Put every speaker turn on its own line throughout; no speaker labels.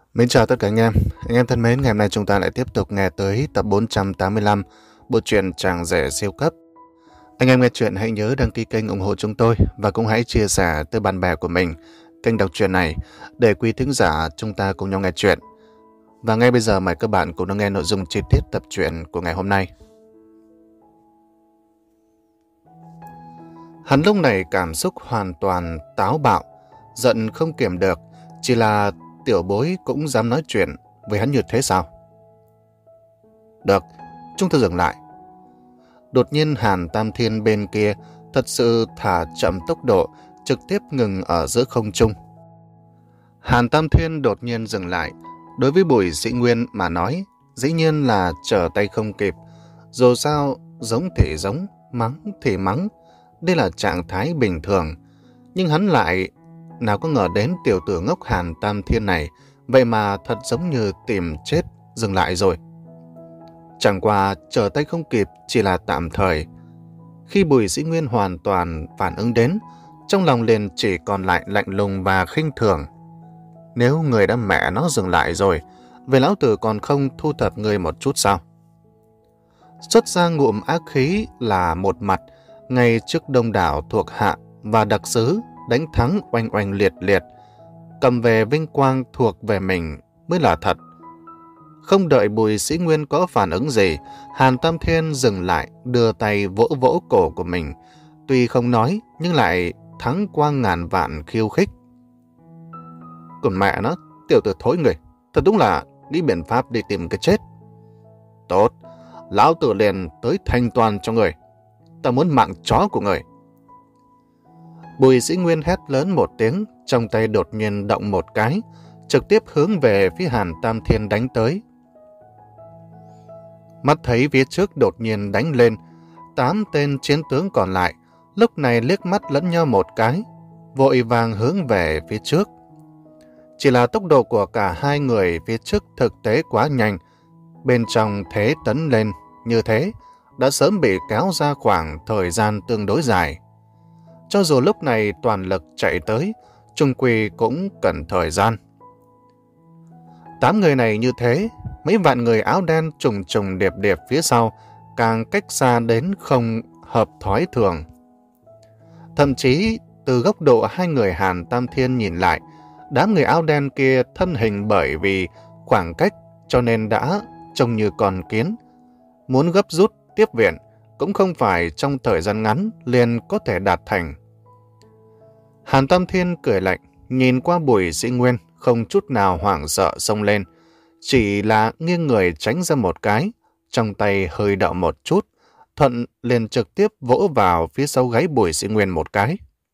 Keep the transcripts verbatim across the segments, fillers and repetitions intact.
Mến chào tất cả anh em. Anh em thân mến, ngày hôm nay chúng ta lại tiếp tục nghe tới tập bốn trăm tám mươi lăm bộ truyện Chàng rể siêu cấp. Anh em nghe chuyện hãy nhớ đăng ký kênh ủng hộ chúng tôi và cũng hãy chia sẻ tới bạn bè của mình kênh đọc truyện này để quý thính giả chúng ta cùng nhau nghe chuyện. Và ngay bây giờ mời các bạn cùng nghe nội dung chi tiết tập truyện của ngày hôm nay. Hắn lúc này cảm xúc hoàn toàn táo bạo, giận không kiềm được, chỉ là tiểu bối cũng dám nói chuyện với hắn như thế sao? Được, chúng ta dừng lại. Đột nhiên Hàn Tam Thiên bên kia thật sự thả chậm tốc độ, trực tiếp ngừng ở giữa không trung. Hàn Tam Thiên đột nhiên dừng lại, đối với Bùi Sĩ Nguyên mà nói, dĩ nhiên là trở tay không kịp. Dù sao, giống thì giống, mắng thì mắng, đây là trạng thái bình thường. Nhưng hắn lại nào có ngờ đến tiểu tử ngốc Hàn Tam Thiên này, vậy mà thật giống như tìm chết dừng lại rồi. Chẳng qua trở tay không kịp chỉ là tạm thời. Khi Bùi Sĩ Nguyên hoàn toàn phản ứng đến, trong lòng liền chỉ còn lại lạnh lùng và khinh thường. Nếu người đã mẹ nó dừng lại rồi, vậy lão tử còn không thu thập người một chút sao? Xuất ra ngụm ác khí là một mặt, ngay trước đông đảo thuộc hạ và đặc sứ đánh thắng oanh oanh liệt liệt, cầm về vinh quang thuộc về mình mới là thật. Không đợi Bùi Sĩ Nguyên có phản ứng gì, Hàn Tam Thiên dừng lại, đưa tay vỗ vỗ cổ của mình, tuy không nói nhưng lại thắng qua ngàn vạn khiêu khích. Còn mẹ nó, tiểu tử thối người, thật đúng là nghĩ biện pháp đi tìm cái chết. Tốt, lão tử liền tới thanh toàn cho người, ta muốn mạng chó của người. Bùi Sĩ Nguyên hét lớn một tiếng, trong tay đột nhiên động một cái, trực tiếp hướng về phía Hàn Tam Thiên đánh tới. Mắt thấy phía trước đột nhiên đánh lên, tám tên chiến tướng còn lại lúc này liếc mắt lẫn nhau một cái, vội vàng hướng về phía trước. Chỉ là tốc độ của cả hai người phía trước thực tế quá nhanh, bên trong thế tấn lên như thế đã sớm bị kéo ra khoảng thời gian tương đối dài. Cho dù lúc này toàn lực chạy tới, chung quy cũng cần thời gian. Tám người này như thế, mấy vạn người áo đen trùng trùng điệp điệp phía sau, càng cách xa đến không hợp thói thường. Thậm chí, từ góc độ hai người Hàn Tam Thiên nhìn lại, đám người áo đen kia thân hình bởi vì khoảng cách cho nên đã trông như con kiến. Muốn gấp rút tiếp viện cũng không phải trong thời gian ngắn liền có thể đạt thành. Hàn Tam Thiên cười lạnh, nhìn qua Bùi Sĩ Nguyên không chút nào hoảng sợ xông lên, chỉ là nghiêng người tránh ra một cái, trong tay hơi động một chút, thuận liền trực tiếp vỗ vào phía sau gáy Bùi Sĩ Nguyên một cái.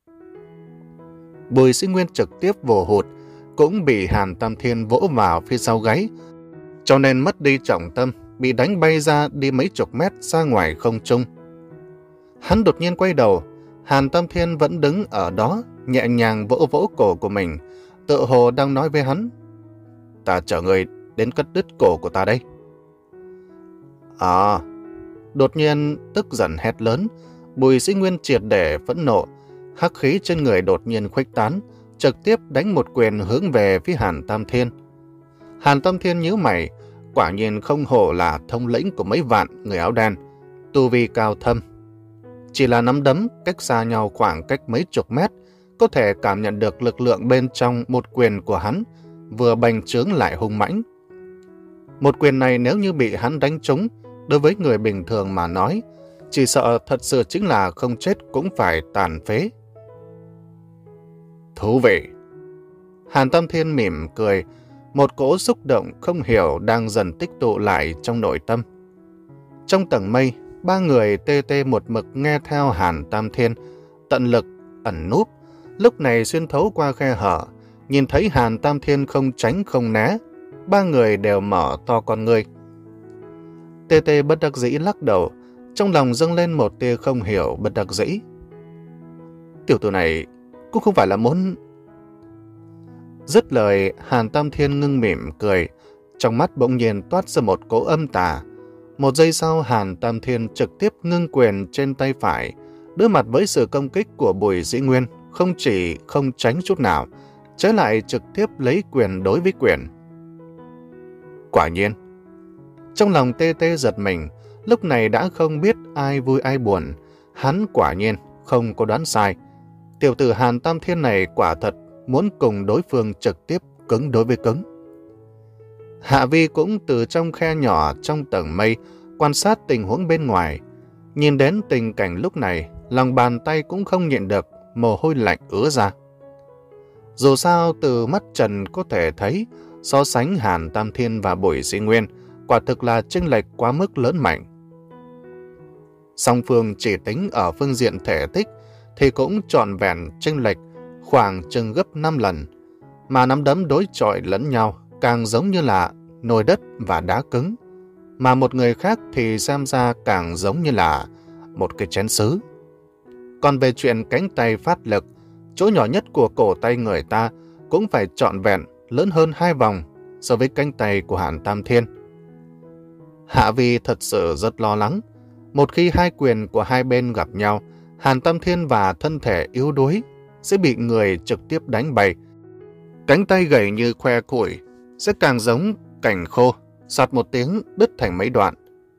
Bùi Sĩ Nguyên trực tiếp vồ hụt, cũng bị Hàn Tam Thiên vỗ vào phía sau gáy, cho nên mất đi trọng tâm, bị đánh bay ra đi mấy chục mét ra ngoài không trung. Hắn đột nhiên quay đầu, Hàn Tam Thiên vẫn đứng ở đó, nhẹ nhàng vỗ vỗ cổ của mình, tựa hồ đang nói với hắn: ta chở người đến cắt đứt cổ của ta đây. À, đột nhiên tức giận hét lớn, Bùi Sĩ Nguyên triệt để phẫn nộ, hắc khí trên người đột nhiên khuếch tán, trực tiếp đánh một quyền hướng về phía Hàn Tam Thiên. Hàn Tam Thiên nhíu mày, quả nhiên không hổ là thống lĩnh của mấy vạn người áo đen, tu vi cao thâm. Chỉ là nắm đấm cách xa nhau khoảng cách mấy chục mét, có thể cảm nhận được lực lượng bên trong một quyền của hắn, vừa bành trướng lại hung mãnh. Một quyền này nếu như bị hắn đánh trúng, đối với người bình thường mà nói, chỉ sợ thật sự chính là không chết cũng phải tàn phế. Thú vị! Hàn Tam Thiên mỉm cười, một cỗ xúc động không hiểu đang dần tích tụ lại trong nội tâm. Trong tầng mây, ba người tê tê một mực nghe theo Hàn Tam Thiên, tận lực ẩn núp, lúc này xuyên thấu qua khe hở, nhìn thấy Hàn Tam Thiên không tránh không né, ba người đều mở to con ngươi. Tê tê bất đắc dĩ lắc đầu, trong lòng dâng lên một tia không hiểu bất đắc dĩ. Tiểu tử này cũng không phải là muốn... Dứt lời, Hàn Tam Thiên ngưng mỉm cười, trong mắt bỗng nhiên toát ra một cỗ âm tà. Một giây sau, Hàn Tam Thiên trực tiếp ngưng quyền trên tay phải, đối mặt với sự công kích của Bùi Sĩ Nguyên, không chỉ không tránh chút nào, trái lại trực tiếp lấy quyền đối với quyền. Quả nhiên. Trong lòng tê tê giật mình, lúc này đã không biết ai vui ai buồn. Hắn quả nhiên không có đoán sai. Tiểu tử Hàn Tam Thiên này quả thật muốn cùng đối phương trực tiếp cứng đối với cứng. Hạ Vi cũng từ trong khe nhỏ trong tầng mây quan sát tình huống bên ngoài. Nhìn đến tình cảnh lúc này, lòng bàn tay cũng không nhịn được, mồ hôi lạnh ứa ra. Dù sao từ mắt trần có thể thấy, so sánh Hàn Tam Thiên và Bùi Sĩ Nguyên, quả thực là chênh lệch quá mức lớn mạnh. Song phương chỉ tính ở phương diện thể tích thì cũng trọn vẹn chênh lệch khoảng chừng gấp năm lần, mà nắm đấm đối chọi lẫn nhau càng giống như là nồi đất và đá cứng, mà một người khác thì xem ra càng giống như là một cái chén sứ. Còn về chuyện cánh tay phát lực, chỗ nhỏ nhất của cổ tay người ta cũng phải trọn vẹn lớn hơn hai vòng so với cánh tay của Hàn Tam Thiên. Hạ Vi thật sự rất lo lắng. Một khi hai quyền của hai bên gặp nhau, Hàn Tam Thiên và thân thể yếu đuối sẽ bị người trực tiếp đánh bay. Cánh tay gầy như khoe củi sẽ càng giống cành khô, soạt một tiếng đứt thành mấy đoạn.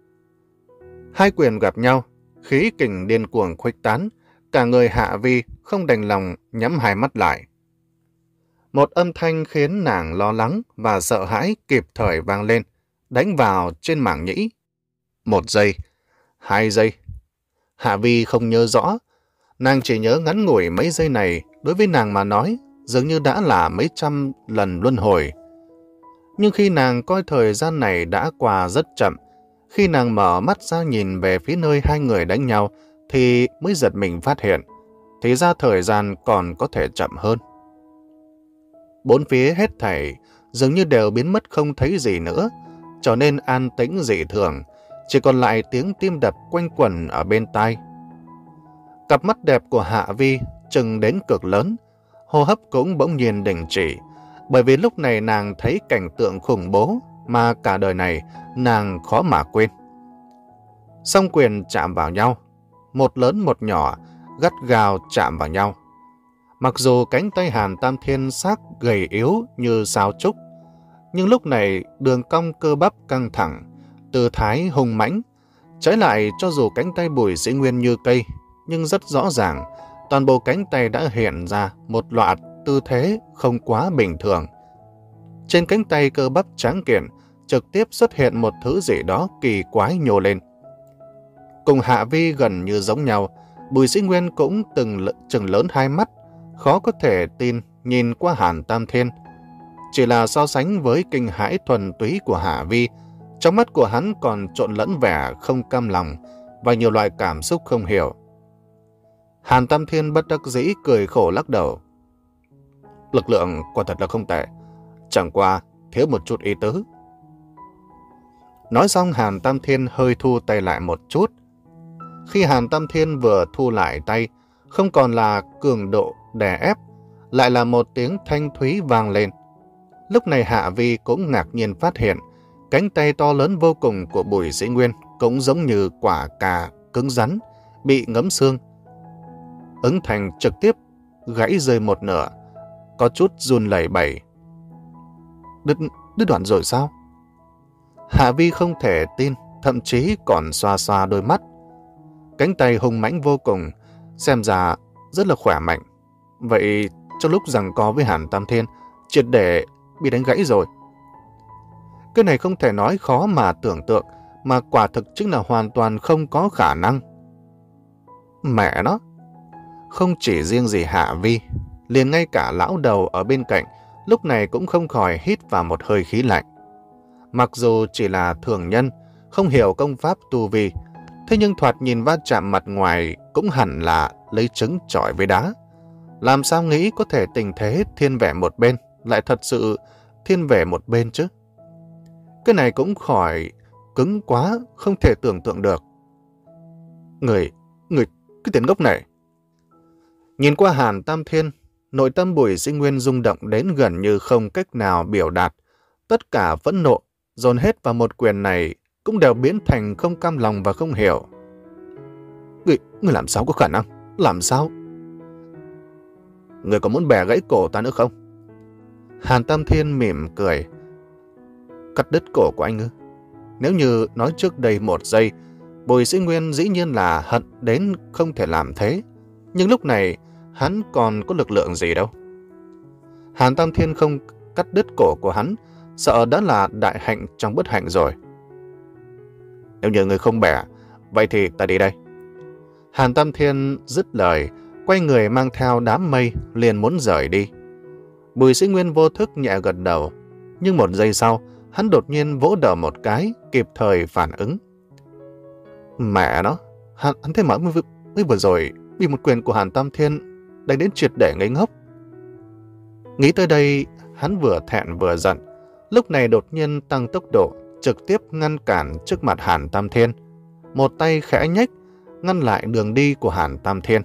Hai quyền gặp nhau, khí kình điên cuồng khuếch tán, cả người Hạ Vi không đành lòng nhắm hai mắt lại. Một âm thanh khiến nàng lo lắng và sợ hãi kịp thời vang lên, đánh vào trên mảng nhĩ. Một giây, hai giây. Hạ Vi không nhớ rõ, nàng chỉ nhớ ngắn ngủi mấy giây này đối với nàng mà nói dường như đã là mấy trăm lần luân hồi. Nhưng khi nàng coi thời gian này đã qua rất chậm, khi nàng mở mắt ra nhìn về phía nơi hai người đánh nhau thì mới giật mình phát hiện, thì ra thời gian còn có thể chậm hơn. Bốn phía hết thảy dường như đều biến mất không thấy gì nữa, trở nên an tĩnh dị thường, chỉ còn lại tiếng tim đập quanh quẩn ở bên tai. Cặp mắt đẹp của Hạ Vi trừng đến cực lớn, hô hấp cũng bỗng nhiên đình chỉ, bởi vì lúc này nàng thấy cảnh tượng khủng bố mà cả đời này nàng khó mà quên. Song quyền chạm vào nhau, một lớn một nhỏ, gắt gao chạm vào nhau. Mặc dù cánh tay Hàn Tam Thiên xác gầy yếu như sao trúc, nhưng lúc này đường cong cơ bắp căng thẳng, tư thái hung mãnh. Trái lại, cho dù cánh tay Bùi Sĩ Nguyên như cây, nhưng rất rõ ràng, toàn bộ cánh tay đã hiện ra một loạt tư thế không quá bình thường. Trên cánh tay cơ bắp tráng kiện, trực tiếp xuất hiện một thứ gì đó kỳ quái nhô lên. Cùng Hạ Vi gần như giống nhau, Bùi Sĩ Nguyên cũng từng chừng lớn hai mắt, khó có thể tin nhìn qua Hàn Tam Thiên. Chỉ là so sánh với kinh hãi thuần túy của Hạ Vi, trong mắt của hắn còn trộn lẫn vẻ không cam lòng và nhiều loại cảm xúc không hiểu. Hàn Tam Thiên bất đắc dĩ cười khổ lắc đầu. Lực lượng quả thật là không tệ, chẳng qua thiếu một chút ý tứ. Nói xong, Hàn Tam Thiên hơi thu tay lại một chút. Khi Hàn Tam Thiên vừa thu lại tay, không còn là cường độ đè ép, lại là một tiếng thanh thúy vang lên. Lúc này Hạ Vi cũng ngạc nhiên phát hiện, cánh tay to lớn vô cùng của Bùi Sĩ Nguyên cũng giống như quả cà cứng rắn, bị ngấm xương. Ứng Thành trực tiếp gãy rơi một nửa, có chút run lẩy bẩy. Đứt, đứt đoạn rồi sao? Hạ Vi không thể tin, thậm chí còn xoa xoa đôi mắt. Cánh tay hung mãnh vô cùng, xem ra rất là khỏe mạnh. Vậy trong lúc giằng co với Hàn Tam Thiên, triệt để bị đánh gãy rồi. Cái này không thể nói khó mà tưởng tượng, mà quả thực chính là hoàn toàn không có khả năng. Mẹ nó! Không chỉ riêng gì Hạ Vi, liền ngay cả lão đầu ở bên cạnh lúc này cũng không khỏi hít vào một hơi khí lạnh. Mặc dù chỉ là thường nhân, không hiểu công pháp tu vi, thế nhưng thoạt nhìn va chạm mặt ngoài cũng hẳn là lấy trứng chọi với đá. Làm sao nghĩ có thể tình thế thiên về một bên lại thật sự thiên về một bên chứ? Cái này cũng khỏi cứng quá, không thể tưởng tượng được. Người, người, cái tiền ngốc này. Nhìn qua Hàn Tam Thiên, nội tâm Bùi Sĩ Nguyên rung động đến gần như không cách nào biểu đạt. Tất cả phẫn nộ dồn hết vào một quyền này cũng đều biến thành không cam lòng và không hiểu. Người, người làm sao có khả năng? Làm sao? Người có muốn bẻ gãy cổ ta nữa không? Hàn Tam Thiên mỉm cười. Cắt đứt cổ của anh ư? Nếu như nói trước đây một giây, Bùi Sĩ Nguyên dĩ nhiên là hận đến không thể làm thế. Nhưng lúc này, hắn còn có lực lượng gì đâu. Hàn Tam Thiên không cắt đứt cổ của hắn, sợ đã là đại hạnh trong bất hạnh rồi. Nếu như người không bẻ, vậy thì ta đi đây. Hàn Tam Thiên dứt lời, quay người mang theo đám mây, liền muốn rời đi. Bùi Sĩ Nguyên vô thức nhẹ gật đầu, nhưng một giây sau, hắn đột nhiên vỗ đầu một cái, kịp thời phản ứng. Mẹ nó, hắn, hắn thế mà mới, mới vừa rồi bị một quyền của Hàn Tam Thiên đánh đến triệt để ngây ngốc. Nghĩ tới đây, hắn vừa thẹn vừa giận, lúc này đột nhiên tăng tốc độ, trực tiếp ngăn cản trước mặt Hàn Tam Thiên. Một tay khẽ nhếch, ngăn lại đường đi của Hàn Tam Thiên.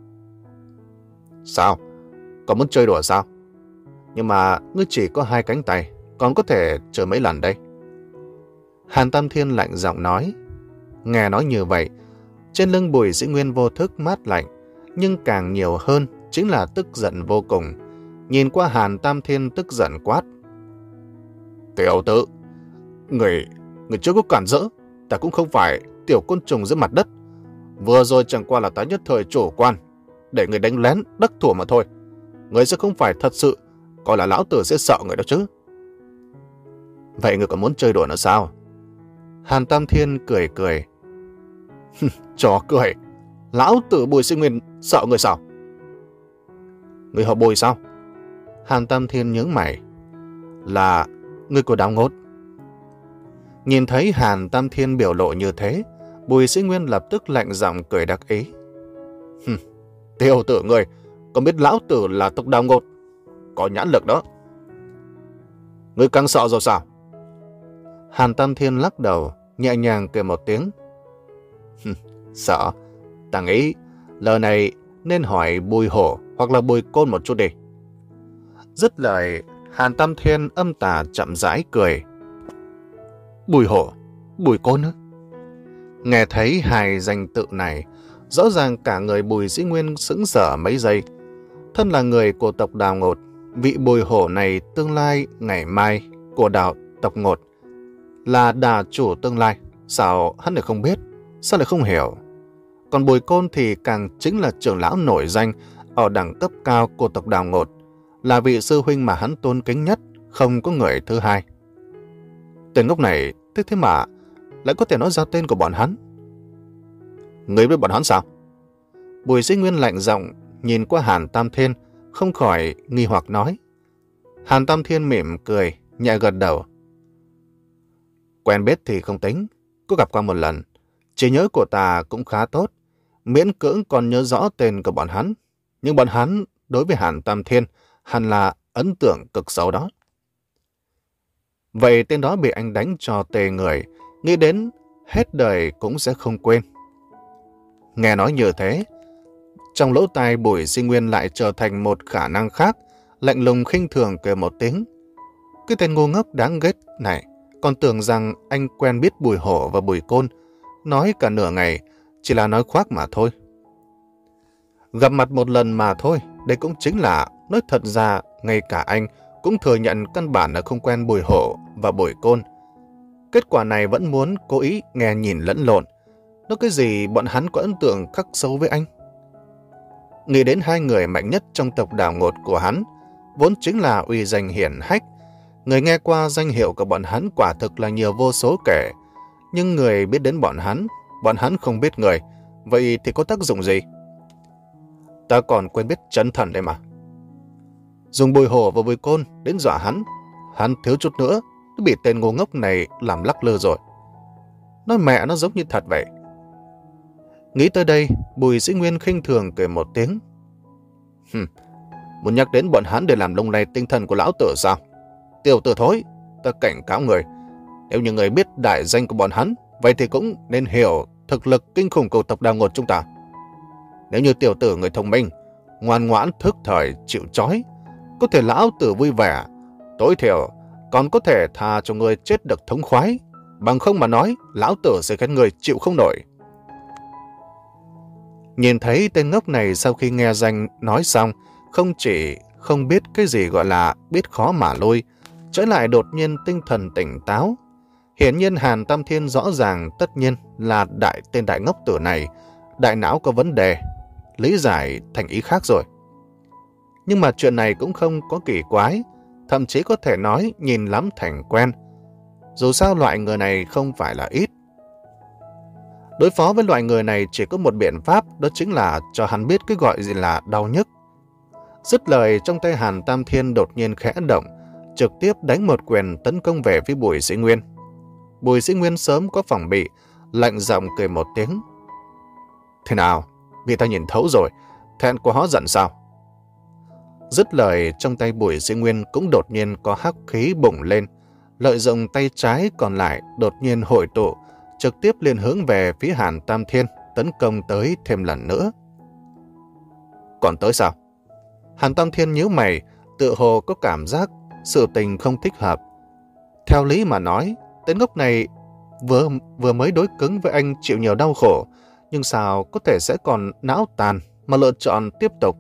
Sao? Có muốn chơi đùa sao? Nhưng mà ngươi chỉ có hai cánh tay, còn có thể chơi mấy lần đây. Hàn Tam Thiên lạnh giọng nói. Nghe nói như vậy, trên lưng Bùi Sĩ Nguyên vô thức mát lạnh, nhưng càng nhiều hơn chính là tức giận vô cùng. Nhìn qua Hàn Tam Thiên tức giận quát. Tiểu tử, người, người chưa có cản rỡ, ta cũng không phải tiểu côn trùng dưới mặt đất. Vừa rồi chẳng qua là ta nhất thời chủ quan, để người đánh lén đắc thủ mà thôi. Người sẽ không phải thật sự coi là lão tử sẽ sợ người đó chứ. Vậy người còn muốn chơi đùa nữa sao? Hàn Tam Thiên cười cười. Trò cười, lão tử Bùi Sĩ Nguyên sợ người sao? Người họ Bùi sao? Hàn Tam Thiên nhướng mày. Là người của Đào Ngột. Nhìn thấy Hàn Tam Thiên biểu lộ như thế, Bùi Sĩ Nguyên lập tức lạnh giọng cười đắc ý. Tiểu tử người, còn biết lão tử là tộc Đào Ngột, có nhãn lực đó. Người càng sợ rồi sao? Hàn Tam Thiên lắc đầu, nhẹ nhàng cười một tiếng. Sợ, ta nghĩ lời này nên hỏi Bùi Hổ hoặc là Bùi Côn một chút đi. Dứt lời, Hàn Tam Thiên âm tà chậm rãi cười. Bùi Hổ, Bùi Côn á? Nghe thấy hai danh tự này, rõ ràng cả người Bùi Sĩ Nguyên sững sờ mấy giây. Thân là người của tộc Đào Ngột, vị Bùi Hổ này tương lai ngày mai của đạo tộc Ngột, là đà chủ tương lai. Sao hắn lại không biết? Sao lại không hiểu? Còn Bùi Côn thì càng chính là trưởng lão nổi danh ở đẳng cấp cao của tộc Đào Ngột, là vị sư huynh mà hắn tôn kính nhất, không có người thứ hai. Tên ngốc này thế thế mà lại có thể nói ra tên của bọn hắn. Người biết bọn hắn sao? Bùi Sĩ Nguyên lạnh giọng nhìn qua Hàn Tam Thiên, không khỏi nghi hoặc nói. Hàn Tam Thiên mỉm cười, nhẹ gật đầu. Quen biết thì không tính, có gặp qua một lần. Trí nhớ của ta cũng khá tốt, miễn cưỡng còn nhớ rõ tên của bọn hắn. Nhưng bọn hắn đối với Hàn Tam Thiên hẳn là ấn tượng cực xấu đó. Vậy tên đó bị anh đánh cho tê người, nghĩ đến hết đời cũng sẽ không quên. Nghe nói như thế, trong lỗ tai Bùi Sĩ Nguyên lại trở thành một khả năng khác, lạnh lùng khinh thường cười một tiếng. Cái tên ngu ngốc đáng ghét này, còn tưởng rằng anh quen biết Bùi Hổ và Bùi Côn, nói cả nửa ngày, chỉ là nói khoác mà thôi. Gặp mặt một lần mà thôi, đây cũng chính là, nói thật ra, ngay cả anh cũng thừa nhận căn bản là không quen Bùi Hổ và Bùi Côn. Kết quả này vẫn muốn cố ý nghe nhìn lẫn lộn. Nói cái gì bọn hắn có ấn tượng khắc sâu với anh? Nghĩ đến hai người mạnh nhất trong tộc Đào Ngột của hắn, vốn chính là uy danh hiển hách. Người nghe qua danh hiệu của bọn hắn quả thực là nhiều vô số kể. Nhưng người biết đến bọn hắn, bọn hắn không biết người. Vậy thì có tác dụng gì? Ta còn quên biết chân thần đây mà. Dùng Bùi Hổ và Bùi Côn đến dọa hắn, hắn thiếu chút nữa nó bị tên ngu ngốc này làm lắc lư rồi. Nói mẹ nó giống như thật vậy. Nghĩ tới đây, Bùi Sĩ Nguyên khinh thường cười một tiếng. Hừm, muốn nhắc đến bọn hắn để làm lung lay tinh thần của lão tử sao? Tiểu tử thối, ta cảnh cáo người. Nếu như người biết đại danh của bọn hắn, vậy thì cũng nên hiểu thực lực kinh khủng của tộc Đào Ngột chúng ta. Nếu như tiểu tử người thông minh, ngoan ngoãn thức thời chịu trói, có thể lão tử vui vẻ, tối thiểu còn có thể tha cho người chết được thống khoái. Bằng không mà nói, lão tử sẽ khiến người chịu không nổi. Nhìn thấy tên ngốc này sau khi nghe danh nói xong, không chỉ không biết cái gì gọi là biết khó mà lui, Trái lại đột nhiên tinh thần tỉnh táo. Hiển nhiên Hàn Tam Thiên rõ ràng tất nhiên là đại tên đại ngốc tử này, đại não có vấn đề, lý giải thành ý khác rồi. Nhưng mà chuyện này cũng không có kỳ quái, thậm chí có thể nói nhìn lắm thành quen. Dù sao loại người này không phải là ít. Đối phó với loại người này chỉ có một biện pháp, đó chính là cho hắn biết cái gọi gì là đau nhức. Dứt lời, trong tay Hàn Tam Thiên đột nhiên khẽ động, trực tiếp đánh một quyền tấn công về phía Bùi Sĩ Nguyên. Bùi Sĩ Nguyên sớm có phòng bị, lạnh giọng cười một tiếng. Thế nào? Bị ta nhìn thấu rồi, thẹn quá hóa giận sao? Dứt lời, trong tay Bùi Sĩ Nguyên cũng đột nhiên có hắc khí bùng lên, lợi dụng tay trái còn lại đột nhiên hội tụ, trực tiếp liền hướng về phía Hàn Tam Thiên, tấn công tới thêm lần nữa. Còn tới sao? Hàn Tam Thiên nhíu mày, tự hồ có cảm giác sự tình không thích hợp. Theo lý mà nói, tên ngốc này vừa, vừa mới đối cứng với anh chịu nhiều đau khổ, nhưng sao có thể sẽ còn não tàn mà lựa chọn tiếp tục?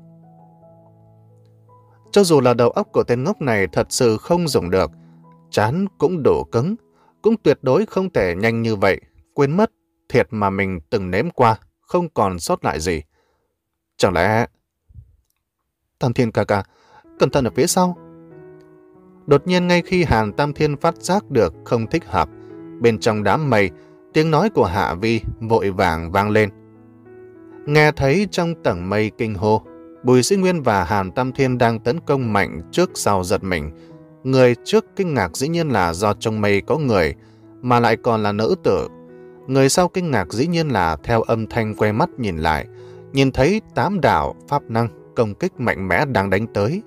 Cho dù là đầu óc của tên ngốc này thật sự không dùng được, trán cũng đủ cứng, cũng tuyệt đối không thể nhanh như vậy, quên mất thiệt mà mình từng nếm qua, không còn sót lại gì. Chẳng lẽ... Tam Thiên ca ca, cẩn thận ở phía sau. Đột nhiên ngay khi Hàn Tam Thiên phát giác được không thích hợp, bên trong đám mây, tiếng nói của Hạ Vi vội vàng vang lên. Nghe thấy trong tầng mây kinh hô, Bùi Sĩ Nguyên và Hàn Tam Thiên đang tấn công mạnh trước sau giật mình. Người trước kinh ngạc dĩ nhiên là do trong mây có người, mà lại còn là nữ tử. Người sau kinh ngạc dĩ nhiên là theo âm thanh quay mắt nhìn lại, nhìn thấy tám đạo pháp năng công kích mạnh mẽ đang đánh tới.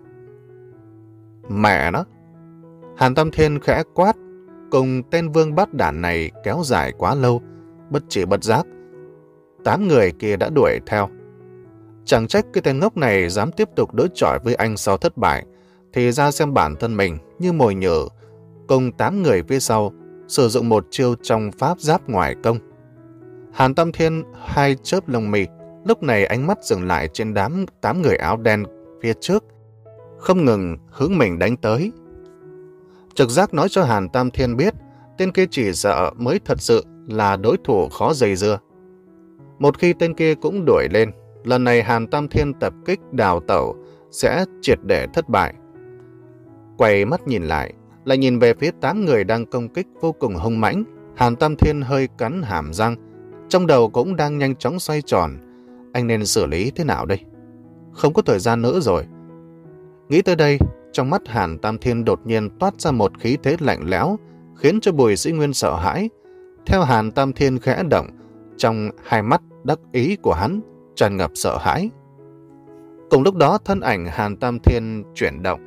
Mẹ nó! Hàn Tam Thiên khẽ quát, cùng tên vương bát đản này kéo dài quá lâu, bất chỉ bất giác. Tám người kia đã đuổi theo. Chẳng trách cái tên ngốc này dám tiếp tục đối chọi với anh sau thất bại, thì ra xem bản thân mình như mồi nhử, cùng tám người phía sau sử dụng một chiêu trong pháp giáp ngoài công. Hàn Tam Thiên hai chớp lông mì, lúc này ánh mắt dừng lại trên đám tám người áo đen phía trước, không ngừng hướng mình đánh tới. Trực giác nói cho Hàn Tam Thiên biết, tên kia chỉ sợ mới thật sự là đối thủ khó dây dưa. Một khi tên kia cũng đuổi lên, lần này Hàn Tam Thiên tập kích đào tẩu sẽ triệt để thất bại. Quay mắt nhìn lại, lại nhìn về phía tám người đang công kích vô cùng hung mãnh. Hàn Tam Thiên hơi cắn hàm răng, trong đầu cũng đang nhanh chóng xoay tròn. Anh nên xử lý thế nào đây? Không có thời gian nữa rồi. Nghĩ tới đây, trong mắt Hàn Tam Thiên đột nhiên toát ra một khí thế lạnh lẽo, khiến cho Bùi Sĩ Nguyên sợ hãi. Theo Hàn Tam Thiên khẽ động, trong hai mắt đắc ý của hắn tràn ngập sợ hãi. Cùng lúc đó, thân ảnh Hàn Tam Thiên chuyển động.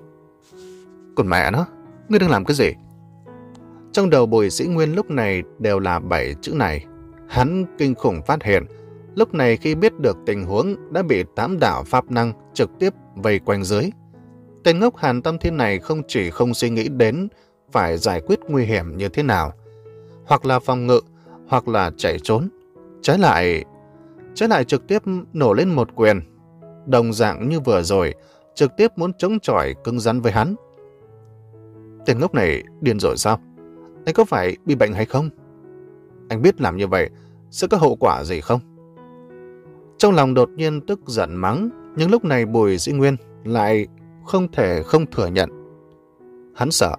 Còn mẹ nó, ngươi đang làm cái gì? Trong đầu Bùi Sĩ Nguyên lúc này đều là bảy chữ này. Hắn kinh khủng phát hiện, lúc này khi biết được tình huống đã bị tám đạo pháp năng trực tiếp vây quanh dưới. Tên ngốc Hàn Tam Thiên này không chỉ không suy nghĩ đến phải giải quyết nguy hiểm như thế nào, hoặc là phòng ngự, hoặc là chạy trốn. Trái lại, trái lại trực tiếp nổ lên một quyền, đồng dạng như vừa rồi, trực tiếp muốn chống chọi cứng rắn với hắn. Tên ngốc này điên rồi sao? Anh có phải bị bệnh hay không? Anh biết làm như vậy sẽ có hậu quả gì không? Trong lòng đột nhiên tức giận mắng, nhưng lúc này Bùi Sĩ Nguyên lại không thể không thừa nhận. Hắn sợ.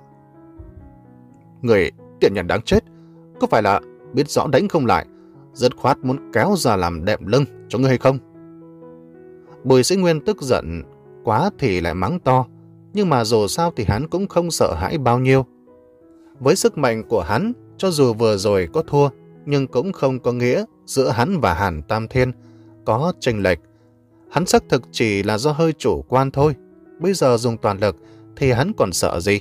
Người tiện nhân đáng chết, có phải là biết rõ đánh không lại, dứt khoát muốn kéo ra làm đệm lưng cho ngươi hay không? Bùi Sĩ Nguyên tức giận quá thì lại mắng to, nhưng mà dù sao thì hắn cũng không sợ hãi bao nhiêu. Với sức mạnh của hắn, cho dù vừa rồi có thua, nhưng cũng không có nghĩa giữa hắn và Hàn Tam Thiên có chênh lệch. Hắn xác thực chỉ là do hơi chủ quan thôi. Bây giờ dùng toàn lực thì hắn còn sợ gì?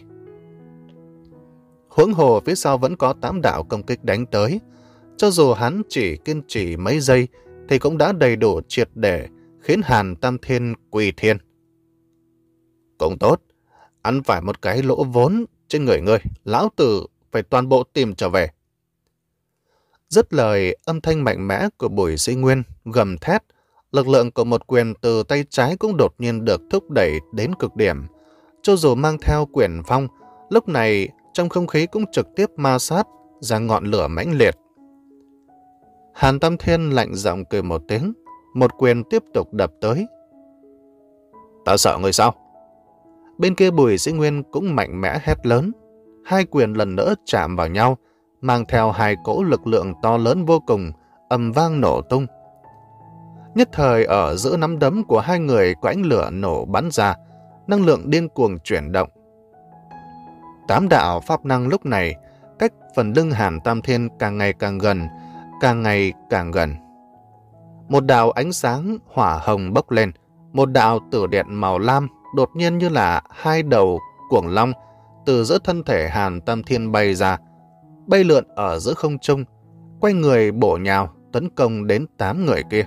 Huống hồ phía sau vẫn có tám đạo công kích đánh tới. Cho dù hắn chỉ kiên trì mấy giây thì cũng đã đầy đủ triệt để khiến Hàn Tam Thiên quỳ thiên. Cũng tốt, ăn phải một cái lỗ vốn trên người ngươi, lão tử phải toàn bộ tìm trở về. Dứt lời, âm thanh mạnh mẽ của Bùi Sĩ Nguyên gầm thét, lực lượng của một quyền từ tay trái cũng đột nhiên được thúc đẩy đến cực điểm. Cho dù mang theo quyền phong, Lúc này, trong không khí cũng trực tiếp ma sát ra ngọn lửa mãnh liệt. Hàn Tam Thiên lạnh giọng cười một tiếng, một quyền tiếp tục đập tới. Ta sợ người sao? Bên kia Bùi Sĩ Nguyên cũng mạnh mẽ hét lớn. Hai quyền lần nữa chạm vào nhau, mang theo hai cỗ lực lượng to lớn vô cùng, ầm vang nổ tung. Nhất thời ở giữa nắm đấm của hai người có ánh lửa nổ bắn ra, năng lượng điên cuồng chuyển động. Tám đạo pháp năng lúc này cách phần lưng Hàn Tam Thiên càng ngày càng gần, càng ngày càng gần. Một đạo ánh sáng hỏa hồng bốc lên, một đạo tử điện màu lam đột nhiên như là hai đầu cuồng long từ giữa thân thể Hàn Tam Thiên bay ra, bay lượn ở giữa không trung, quay người bổ nhào tấn công đến tám người kia.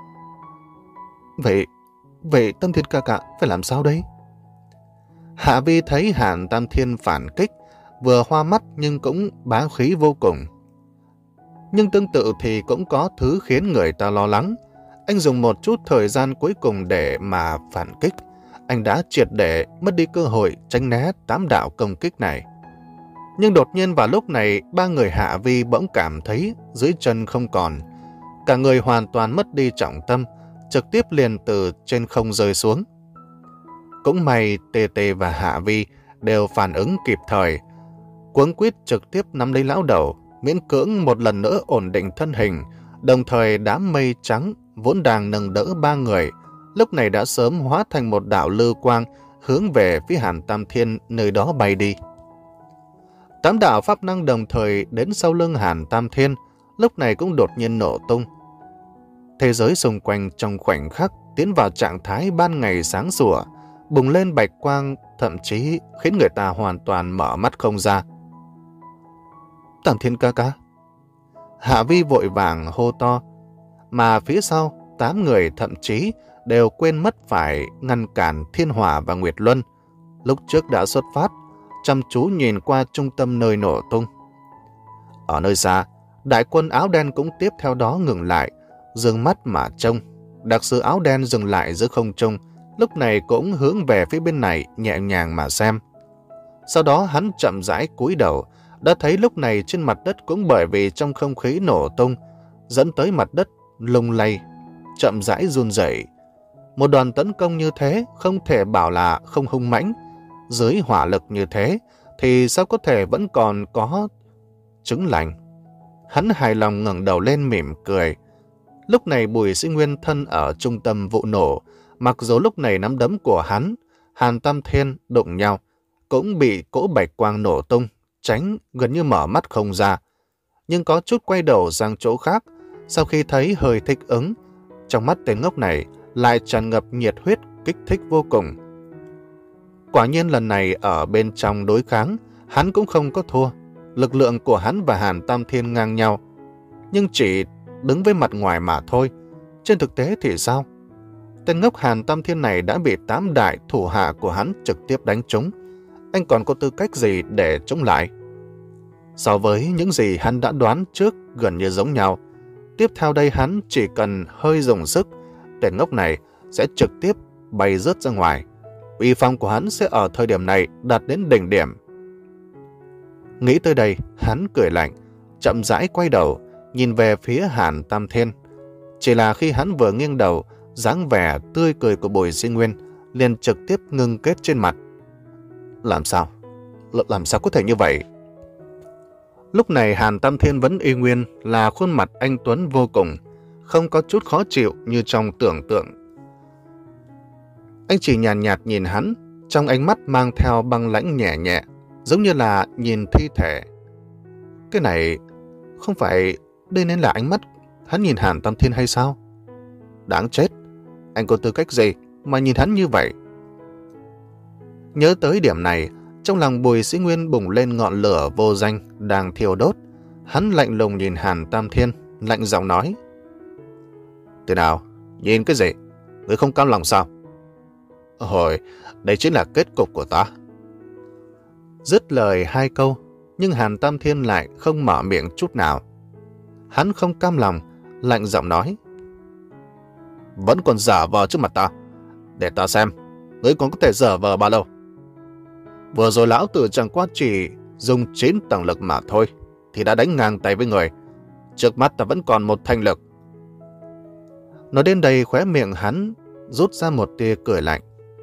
Vậy, vậy Tam Thiên ca ca phải làm sao đấy? Hạ Vi thấy Hàn Tam Thiên phản kích, vừa hoa mắt nhưng cũng bá khí vô cùng. Nhưng tương tự thì cũng có thứ khiến người ta lo lắng. Anh dùng một chút thời gian cuối cùng để mà phản kích. Anh đã triệt để mất đi cơ hội tránh né tám đạo công kích này. Nhưng đột nhiên vào lúc này, ba người Hạ Vi bỗng cảm thấy dưới chân không còn. Cả người hoàn toàn mất đi trọng tâm, trực tiếp liền từ trên không rơi xuống. Cũng may Tê Tê và Hạ Vi đều phản ứng kịp thời. Cuống quýt trực tiếp nắm lấy lão đầu, miễn cưỡng một lần nữa ổn định thân hình, đồng thời đám mây trắng vốn đang nâng đỡ ba người, lúc này đã sớm hóa thành một đạo lưu quang hướng về phía Hàn Tam Thiên nơi đó bay đi. Tám đạo pháp năng đồng thời đến sau lưng Hàn Tam Thiên, lúc này cũng đột nhiên nổ tung. Thế giới xung quanh trong khoảnh khắc tiến vào trạng thái ban ngày sáng sủa, bùng lên bạch quang, thậm chí khiến người ta hoàn toàn mở mắt không ra. Tam Thiên ca ca. Hạ Vi vội vàng hô to, mà phía sau, tám người thậm chí đều quên mất phải ngăn cản Thiên Hỏa và Nguyệt Luân. Lúc trước đã xuất phát, chăm chú nhìn qua trung tâm nơi nổ tung. Ở nơi xa, đại quân áo đen cũng tiếp theo đó ngừng lại, dừng mắt mà trông. Đặc sứ áo đen dừng lại giữa không trung, lúc này cũng hướng về phía bên này nhẹ nhàng mà xem. Sau đó hắn chậm rãi cúi đầu, đã thấy lúc này trên mặt đất cũng bởi vì trong không khí nổ tung, dẫn tới mặt đất lung lay, chậm rãi run rẩy. Một đoàn tấn công như thế không thể bảo là không hung mãnh. Dưới hỏa lực như thế thì sao có thể vẫn còn có trứng lành. Hắn hài lòng ngẩng đầu lên mỉm cười. Lúc này Bùi Sĩ Nguyên thân ở trung tâm vụ nổ, mặc dù lúc này nắm đấm của hắn, Hàn Tam Thiên đụng nhau, cũng bị cỗ bạch quang nổ tung, tránh gần như mở mắt không ra. Nhưng có chút quay đầu sang chỗ khác, sau khi thấy hơi thích ứng, trong mắt tên ngốc này lại tràn ngập nhiệt huyết kích thích vô cùng. Quả nhiên lần này ở bên trong đối kháng, hắn cũng không có thua. Lực lượng của hắn và Hàn Tam Thiên ngang nhau, nhưng chỉ đứng với mặt ngoài mà thôi. Trên thực tế thì sao? Tên ngốc Hàn Tam Thiên này đã bị tám đại thủ hạ của hắn trực tiếp đánh trúng. Anh còn có tư cách gì để chống lại? So với những gì hắn đã đoán trước gần như giống nhau. Tiếp theo đây hắn chỉ cần hơi dùng sức, tên ngốc này sẽ trực tiếp bay rớt ra ngoài. Uy phong của hắn sẽ ở thời điểm này đạt đến đỉnh điểm. Nghĩ tới đây, hắn cười lạnh, chậm rãi quay đầu, nhìn về phía Hàn Tam Thiên. Chỉ là khi hắn vừa nghiêng đầu, dáng vẻ tươi cười của Bùi Sĩ Nguyên liền trực tiếp ngưng kết trên mặt. Làm sao? L làm sao có thể như vậy? Lúc này Hàn Tam Thiên vẫn y nguyên là khuôn mặt anh tuấn vô cùng, không có chút khó chịu như trong tưởng tượng. Anh chỉ nhàn nhạt, nhạt nhìn hắn, trong ánh mắt mang theo băng lãnh nhẹ nhẹ, giống như là nhìn thi thể. Cái này không phải đây nên là ánh mắt hắn nhìn Hàn Tam Thiên hay sao? Đáng chết, anh có tư cách gì mà nhìn hắn như vậy? Nhớ tới điểm này, trong lòng Bùi Sĩ Nguyên bùng lên ngọn lửa vô danh đang thiêu đốt. Hắn lạnh lùng nhìn Hàn Tam Thiên, lạnh giọng nói: Thế nào? Nhìn cái gì? Ngươi không cam lòng sao? Hồi, đây chính là kết cục của ta. Dứt lời hai câu, nhưng Hàn Tam Thiên lại không mở miệng chút nào. Hắn không cam lòng, lạnh giọng nói: Vẫn còn giả vờ trước mặt ta. Để ta xem, ngươi còn có thể giả vờ bao lâu. Vừa rồi lão tử chẳng qua chỉ dùng chín tầng lực mà thôi, thì đã đánh ngang tay với người. Trước mắt ta vẫn còn một thành lực. Nói đến đây khóe miệng hắn rút ra một tia cười lạnh.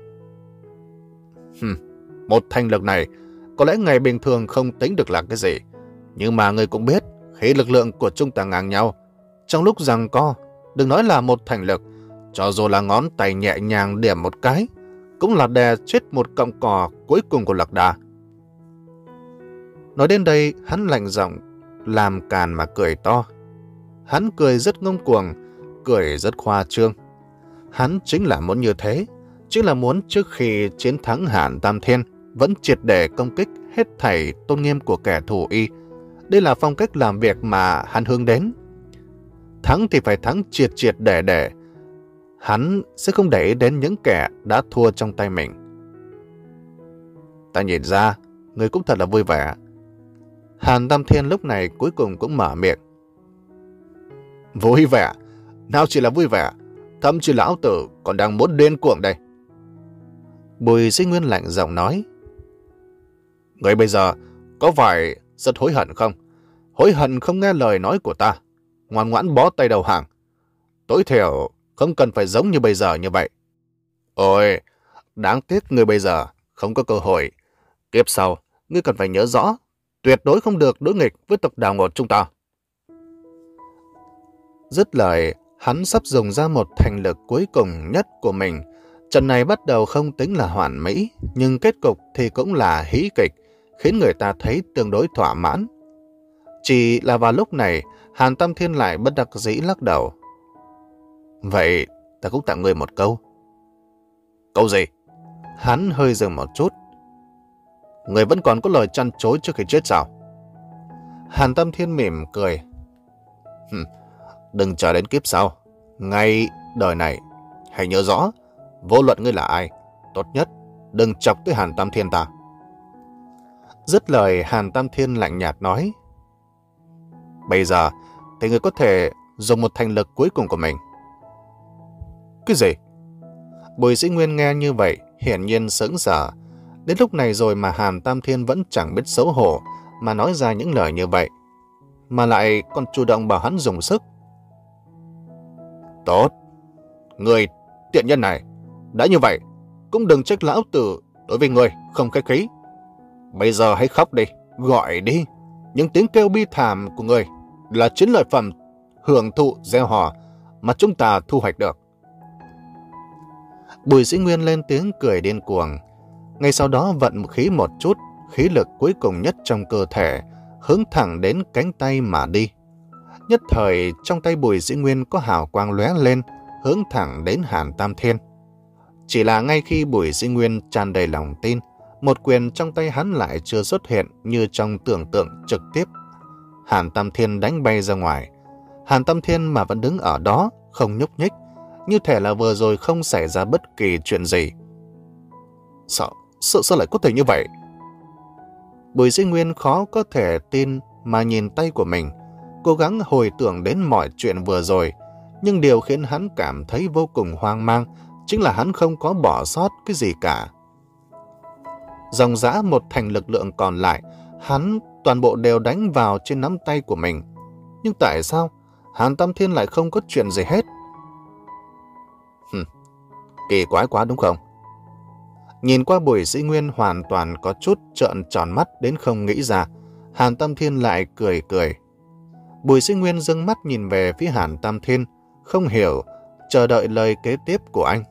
Hừm, một thành lực này có lẽ ngày bình thường không tính được là cái gì. Nhưng mà người cũng biết, khi lực lượng của chúng ta ngang nhau, trong lúc giằng co, đừng nói là một thành lực, cho dù là ngón tay nhẹ nhàng điểm một cái, cũng là đè chết một cọng cỏ cuối cùng của Lạc Đà. Nói đến đây, hắn lạnh giọng, làm càn mà cười to. Hắn cười rất ngông cuồng, cười rất khoa trương. Hắn chính là muốn như thế, chính là muốn trước khi chiến thắng Hàn Tam Thiên, vẫn triệt để công kích hết thảy tôn nghiêm của kẻ thù y. Đây là phong cách làm việc mà hắn hướng đến. Thắng thì phải thắng triệt triệt để để. Hắn sẽ không để ý đến những kẻ đã thua trong tay mình. Ta nhìn ra, người cũng thật là vui vẻ. Hàn Tam Thiên lúc này cuối cùng cũng mở miệng. Vui vẻ? Nào chỉ là vui vẻ, thậm chí lão tử còn đang muốn điên cuồng đây. Bùi Sĩ Nguyên lạnh giọng nói. Người bây giờ có phải rất hối hận không? Hối hận không nghe lời nói của ta, ngoan ngoãn bó tay đầu hàng. Tối thiểu không cần phải giống như bây giờ như vậy. Ôi, đáng tiếc người bây giờ không có cơ hội. Kiếp sau, ngươi cần phải nhớ rõ, tuyệt đối không được đối nghịch với tộc Đào Ngột chúng ta. Dứt lời, hắn sắp dùng ra một thành lực cuối cùng nhất của mình. Trận này bắt đầu không tính là hoàn mỹ, nhưng kết cục thì cũng là hí kịch, khiến người ta thấy tương đối thỏa mãn. Chỉ là vào lúc này, Hàn Tam Thiên lại bất đắc dĩ lắc đầu. Vậy, ta cũng tặng ngươi một câu. Câu gì? Hắn hơi dừng một chút. Người vẫn còn có lời chăn chối trước khi chết sao? Hàn Tam Thiên mỉm cười. Hừm, đừng chờ đến kiếp sau. Ngay đời này, hãy nhớ rõ, vô luận ngươi là ai, tốt nhất đừng chọc tới Hàn Tam Thiên ta. Dứt lời, Hàn Tam Thiên lạnh nhạt nói. Bây giờ thì người có thể dùng một thành lực cuối cùng của mình. Cái gì? Bùi Sĩ Nguyên nghe như vậy, hiển nhiên sững sờ. Đến lúc này rồi mà Hàn Tam Thiên vẫn chẳng biết xấu hổ mà nói ra những lời như vậy, mà lại còn chủ động bảo hắn dùng sức. Tốt, người tiện nhân này, đã như vậy, cũng đừng trách lão tử đối với người không khách khí. Bây giờ hãy khóc đi, gọi đi. Những tiếng kêu bi thảm của người là chiến lợi phẩm hưởng thụ gieo hò mà chúng ta thu hoạch được. Bùi Sĩ Nguyên lên tiếng cười điên cuồng. Ngay sau đó vận khí một chút, khí lực cuối cùng nhất trong cơ thể, hướng thẳng đến cánh tay mà đi. Nhất thời trong tay Bùi Sĩ Nguyên có hào quang lóe lên, hướng thẳng đến Hàn Tam Thiên. Chỉ là ngay khi Bùi Sĩ Nguyên tràn đầy lòng tin, một quyền trong tay hắn lại chưa xuất hiện như trong tưởng tượng trực tiếp. Hàn Tam Thiên đánh bay ra ngoài. Hàn Tam Thiên mà vẫn đứng ở đó, không nhúc nhích, như thể là vừa rồi không xảy ra bất kỳ chuyện gì. Sao, sao, sao lại có thể như vậy? Bùi Sĩ Nguyên khó có thể tin mà nhìn tay của mình, cố gắng hồi tưởng đến mọi chuyện vừa rồi, nhưng điều khiến hắn cảm thấy vô cùng hoang mang chính là hắn không có bỏ sót cái gì cả. Dòng dã một thành lực lượng còn lại, hắn toàn bộ đều đánh vào trên nắm tay của mình. Nhưng tại sao Hàn Tam Thiên lại không có chuyện gì hết? Hừm, kỳ quái quá đúng không? Nhìn qua Bùi Sĩ Nguyên hoàn toàn có chút trợn tròn mắt đến không nghĩ ra, Hàn Tam Thiên lại cười cười. Bùi Sĩ Nguyên dâng mắt nhìn về phía Hàn Tam Thiên, không hiểu, chờ đợi lời kế tiếp của anh.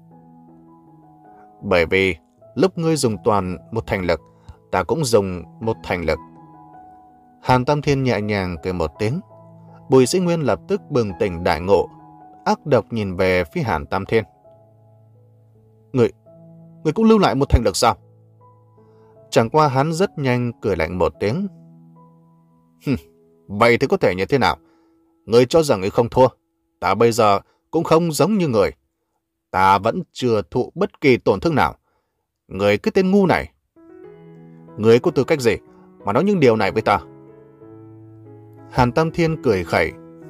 Bởi vì lúc ngươi dùng toàn một thành lực, ta cũng dùng một thành lực. Hàn Tam Thiên nhẹ nhàng cười một tiếng. Bùi Sĩ Nguyên lập tức bừng tỉnh đại ngộ, ác độc nhìn về phía Hàn Tam Thiên. Người, người cũng lưu lại một thành lực sao? Chẳng qua hắn rất nhanh cười lạnh một tiếng. Hừm, vậy thì có thể như thế nào? Người cho rằng người không thua, ta bây giờ cũng không giống như người. Ta vẫn chưa thụ bất kỳ tổn thương nào. Người cái tên ngu này. Người có tư cách gì mà nói những điều này với ta? Hàn Tam Thiên cười khẩy.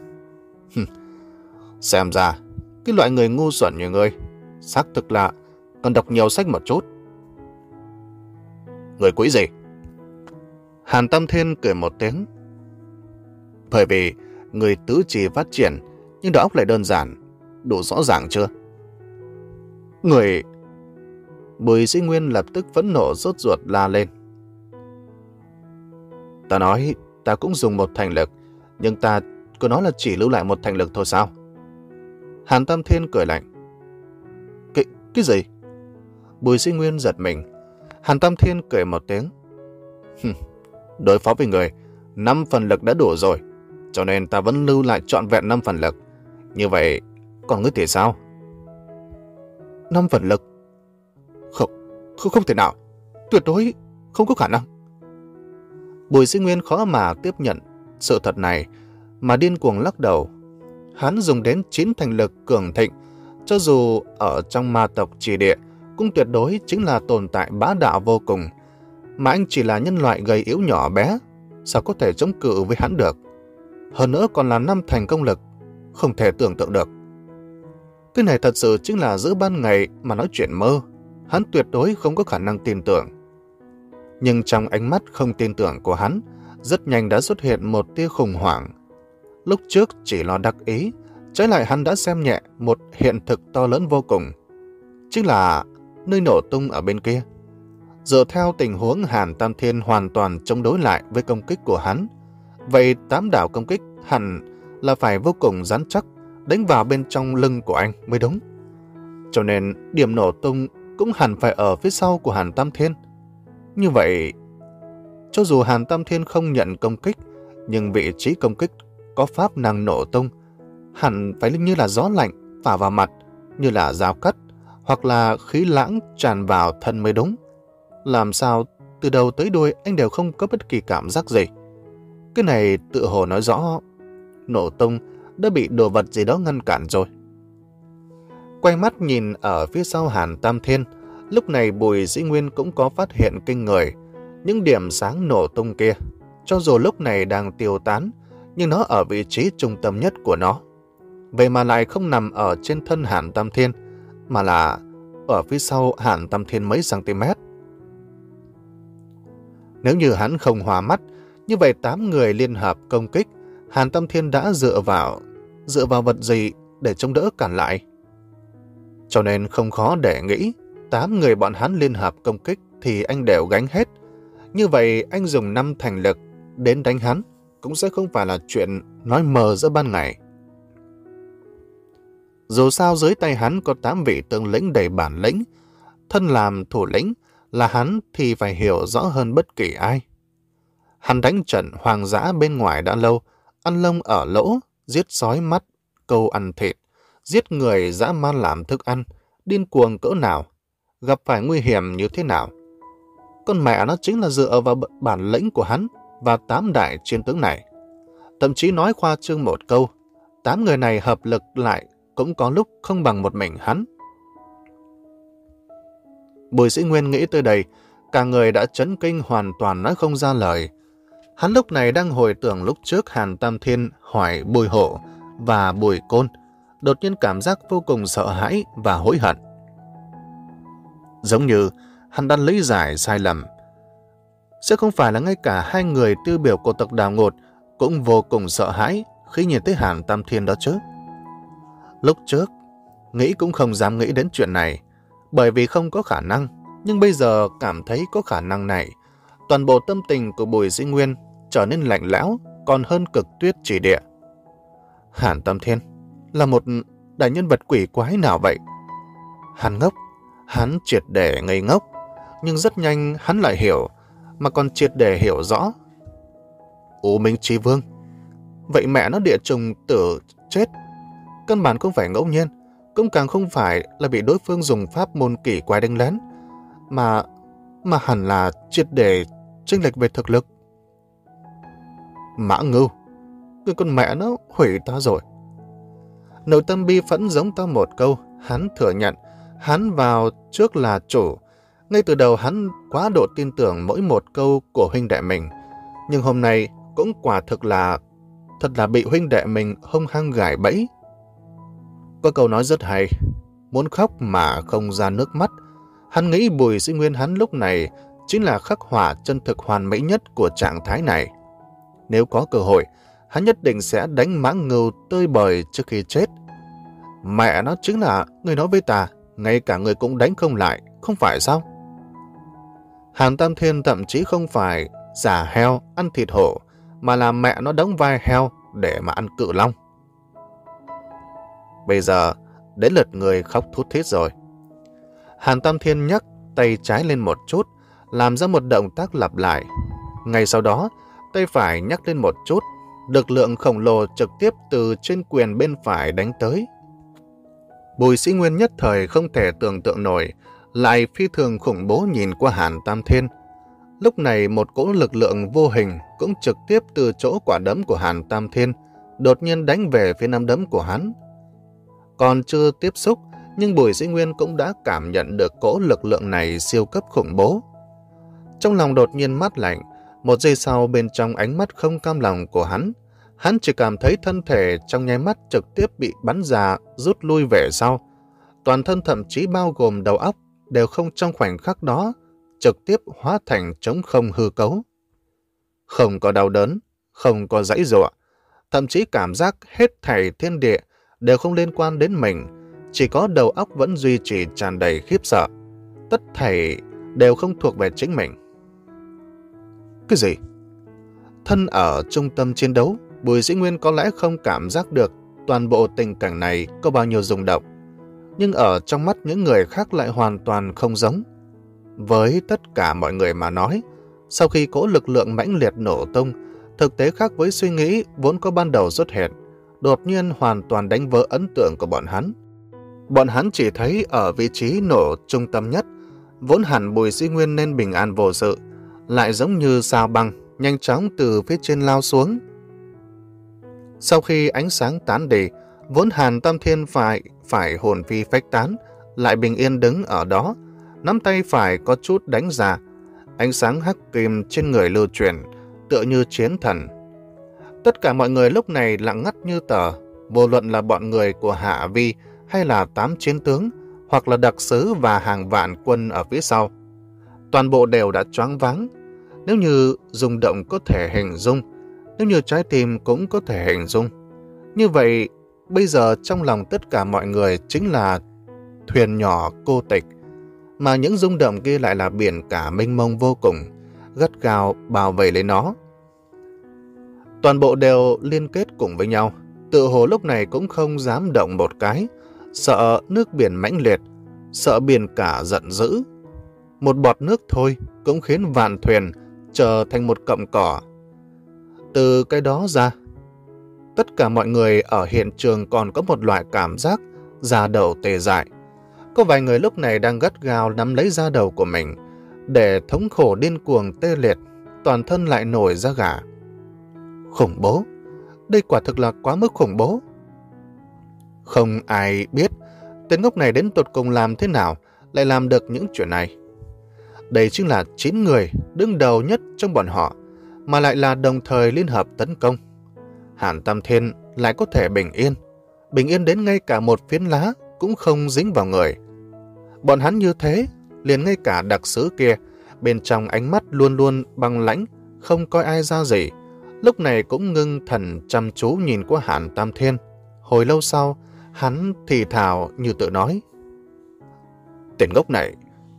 Xem ra, cái loại người ngu xuẩn như ngươi, xác thực là cần đọc nhiều sách một chút. Người quỷ gì? Hàn Tam Thiên cười một tiếng. Bởi vì người tứ chi phát triển, nhưng đầu óc lại đơn giản, đủ rõ ràng chưa? Người... Bùi Sĩ Nguyên lập tức phẫn nộ sốt ruột la lên. Ta nói, ta cũng dùng một thành lực, nhưng ta cứ nói là chỉ lưu lại một thành lực thôi sao? Hàn Tam Thiên cười lạnh. Cái, cái gì? Bùi Sĩ Nguyên giật mình. Hàn Tam Thiên cười một tiếng. Đối phó với người, năm phần lực đã đủ rồi, cho nên ta vẫn lưu lại trọn vẹn năm phần lực. Như vậy, còn ngươi thì sao? Năm phần lực? Không, không, không thể nào. Tuyệt đối không có khả năng. Bùi Sĩ Nguyên khó mà tiếp nhận sự thật này, mà điên cuồng lắc đầu. Hắn dùng đến chín thành lực cường thịnh, cho dù ở trong ma tộc Chỉ Địa, cũng tuyệt đối chính là tồn tại bá đạo vô cùng. Mà anh chỉ là nhân loại gầy yếu nhỏ bé, sao có thể chống cự với hắn được? Hơn nữa còn là năm thành công lực, không thể tưởng tượng được. Cái này thật sự chính là giữa ban ngày mà nói chuyện mơ, hắn tuyệt đối không có khả năng tin tưởng. Nhưng trong ánh mắt không tin tưởng của hắn, rất nhanh đã xuất hiện một tia khủng hoảng. Lúc trước chỉ lo đắc ý, trái lại hắn đã xem nhẹ một hiện thực to lớn vô cùng. Chính là nơi nổ tung ở bên kia. Dựa theo tình huống Hàn Tam Thiên hoàn toàn chống đối lại với công kích của hắn, vậy tám đạo công kích hẳn là phải vô cùng rắn chắc, đánh vào bên trong lưng của anh mới đúng. Cho nên điểm nổ tung cũng hẳn phải ở phía sau của Hàn Tam Thiên. Như vậy, cho dù Hàn Tam Thiên không nhận công kích, nhưng vị trí công kích có pháp năng nổ tung, hẳn phải như là gió lạnh phả vào mặt, như là dao cắt, hoặc là khí lãng tràn vào thân mới đúng. Làm sao từ đầu tới đuôi anh đều không có bất kỳ cảm giác gì? Cái này tự hồ nói rõ nổ tung đã bị đồ vật gì đó ngăn cản rồi. Quay mắt nhìn ở phía sau Hàn Tam Thiên, lúc này Bùi Sĩ Nguyên cũng có phát hiện kinh người. Những điểm sáng nổ tung kia, cho dù lúc này đang tiêu tán, nhưng nó ở vị trí trung tâm nhất của nó. Vậy mà lại không nằm ở trên thân Hàn Tam Thiên, mà là ở phía sau Hàn Tam Thiên mấy cm. Nếu như hắn không hòa mắt, như vậy tám người liên hợp công kích, Hàn Tam Thiên đã dựa vào, dựa vào vật gì để chống đỡ cản lại. Cho nên không khó để nghĩ, tám người bọn hắn liên hợp công kích thì anh đều gánh hết. Như vậy anh dùng năm thành lực đến đánh hắn cũng sẽ không phải là chuyện nói mờ giữa ban ngày. Dù sao dưới tay hắn có tám vị tướng lĩnh đầy bản lĩnh, thân làm thủ lĩnh là hắn thì phải hiểu rõ hơn bất kỳ ai. Hắn đánh trận hoang dã bên ngoài đã lâu, ăn lông ở lỗ, giết sói mắt, câu ăn thịt, giết người dã man làm thức ăn, điên cuồng cỡ nào, gặp phải nguy hiểm như thế nào. Con mẹ nó chính là dựa vào bản lĩnh của hắn và tám đại chiến tướng này. Thậm chí nói khoa trương một câu, tám người này hợp lực lại cũng có lúc không bằng một mình hắn. Bùi Sĩ Nguyên nghĩ tới đây, cả người đã chấn kinh hoàn toàn nói không ra lời. Hắn lúc này đang hồi tưởng lúc trước Hàn Tam Thiên hỏi Bùi Hổ và Bùi Côn, đột nhiên cảm giác vô cùng sợ hãi và hối hận. Giống như hắn đã lý giải sai lầm. Sẽ không phải là ngay cả hai người tiêu biểu của tộc Đào Ngột cũng vô cùng sợ hãi khi nhìn thấy Hàn Tam Thiên đó chứ. Lúc trước, nghĩ cũng không dám nghĩ đến chuyện này, bởi vì không có khả năng, nhưng bây giờ cảm thấy có khả năng này. Toàn bộ tâm tình của Bùi Sĩ Nguyên trở nên lạnh lẽo, còn hơn cực tuyết chỉ địa. Hàn Tam Thiên là một đại nhân vật quỷ quái nào vậy? Hắn ngốc, hắn triệt để ngây ngốc, nhưng rất nhanh hắn lại hiểu, mà còn triệt để hiểu rõ. U Minh Chi Vương, vậy mẹ nó địa trùng tử chết, căn bản không phải ngẫu nhiên, cũng càng không phải là bị đối phương dùng pháp môn kỳ quái đánh lén, mà mà hẳn là triệt để chênh lệch về thực lực. Mã Ngưu, cái con mẹ nó hủy ta rồi. Nội tâm bi phẫn giống ta một câu, hắn thừa nhận, hắn vào trước là chủ. Ngay từ đầu hắn quá độ tin tưởng mỗi một câu của huynh đệ mình, nhưng hôm nay cũng quả thực là thật là bị huynh đệ mình hung hăng gài bẫy. Có câu nói rất hay, muốn khóc mà không ra nước mắt. Hắn nghĩ Bùi Sĩ Nguyên hắn lúc này chính là khắc họa chân thực hoàn mỹ nhất của trạng thái này. Nếu có cơ hội, hắn nhất định sẽ đánh mãng ngưu tơi bời trước khi chết. Mẹ nó chính là, người nói với ta, ngay cả người cũng đánh không lại, không phải sao? Hàn Tam Thiên thậm chí không phải giả heo ăn thịt hổ, mà là mẹ nó đóng vai heo để mà ăn cự long. Bây giờ, đến lượt người khóc thút thít rồi. Hàn Tam Thiên nhấc tay trái lên một chút, làm ra một động tác lặp lại. Ngay sau đó, tay phải nhắc lên một chút, lực lượng khổng lồ trực tiếp từ trên quyền bên phải đánh tới. Bùi Sĩ Nguyên nhất thời không thể tưởng tượng nổi, lại phi thường khủng bố nhìn qua Hàn Tam Thiên. Lúc này một cỗ lực lượng vô hình cũng trực tiếp từ chỗ quả đấm của Hàn Tam Thiên đột nhiên đánh về phía nắm đấm của hắn. Còn chưa tiếp xúc, nhưng Bùi Sĩ Nguyên cũng đã cảm nhận được cỗ lực lượng này siêu cấp khủng bố. Trong lòng đột nhiên mát lạnh, một giây sau bên trong ánh mắt không cam lòng của hắn, hắn chỉ cảm thấy thân thể trong nháy mắt trực tiếp bị bắn ra, rút lui về sau. Toàn thân thậm chí bao gồm đầu óc đều không trong khoảnh khắc đó, trực tiếp hóa thành trống không hư cấu. Không có đau đớn, không có giãy giụa, thậm chí cảm giác hết thảy thiên địa đều không liên quan đến mình, chỉ có đầu óc vẫn duy trì tràn đầy khiếp sợ. Tất thảy đều không thuộc về chính mình. Cái gì? Thân ở trung tâm chiến đấu, Bùi Sĩ Nguyên có lẽ không cảm giác được toàn bộ tình cảnh này có bao nhiêu rung động, nhưng ở trong mắt những người khác lại hoàn toàn không giống. Với tất cả mọi người mà nói, sau khi cỗ lực lượng mãnh liệt nổ tung, thực tế khác với suy nghĩ vốn có ban đầu xuất hiện, đột nhiên hoàn toàn đánh vỡ ấn tượng của bọn hắn. Bọn hắn chỉ thấy ở vị trí nổ trung tâm nhất, vốn hẳn Bùi Sĩ Nguyên nên bình an vô sự, lại giống như sao băng, nhanh chóng từ phía trên lao xuống. Sau khi ánh sáng tán đi, vốn Hàn Tam Thiên phải phải hồn phi phách tán, lại bình yên đứng ở đó, nắm tay phải có chút đánh ra, ánh sáng hắc kim trên người lưu truyền, tựa như chiến thần. Tất cả mọi người lúc này lặng ngắt như tờ, vô luận là bọn người của Hạ Vi hay là tám chiến tướng, hoặc là đặc sứ và hàng vạn quân ở phía sau. Toàn bộ đều đã choáng váng. Nếu như rung động có thể hình dung, nếu như trái tim cũng có thể hình dung, như vậy bây giờ trong lòng tất cả mọi người chính là thuyền nhỏ cô tịch, mà những rung động kia lại là biển cả mênh mông vô cùng, gắt gao bao vây lấy nó. Toàn bộ đều liên kết cùng với nhau, tự hồ lúc này cũng không dám động một cái, sợ nước biển mãnh liệt, sợ biển cả giận dữ. Một bọt nước thôi cũng khiến vạn thuyền trở thành một cọng cỏ. Từ cái đó ra, tất cả mọi người ở hiện trường còn có một loại cảm giác da đầu tê dại. Có vài người lúc này đang gắt gao nắm lấy da đầu của mình, để thống khổ điên cuồng tê liệt, toàn thân lại nổi da gà. Khủng bố! Đây quả thực là quá mức khủng bố. Không ai biết tên ngốc này đến tột cùng làm thế nào lại làm được những chuyện này. Đây chính là chín người đứng đầu nhất trong bọn họ, mà lại là đồng thời liên hợp tấn công. Hàn Tam Thiên lại có thể bình yên, bình yên đến ngay cả một phiến lá cũng không dính vào người. Bọn hắn như thế, liền ngay cả đặc sứ kia, bên trong ánh mắt luôn luôn băng lãnh, không coi ai ra gì, lúc này cũng ngưng thần chăm chú nhìn qua Hàn Tam Thiên. Hồi lâu sau, hắn thì thào như tự nói: tên ngốc này.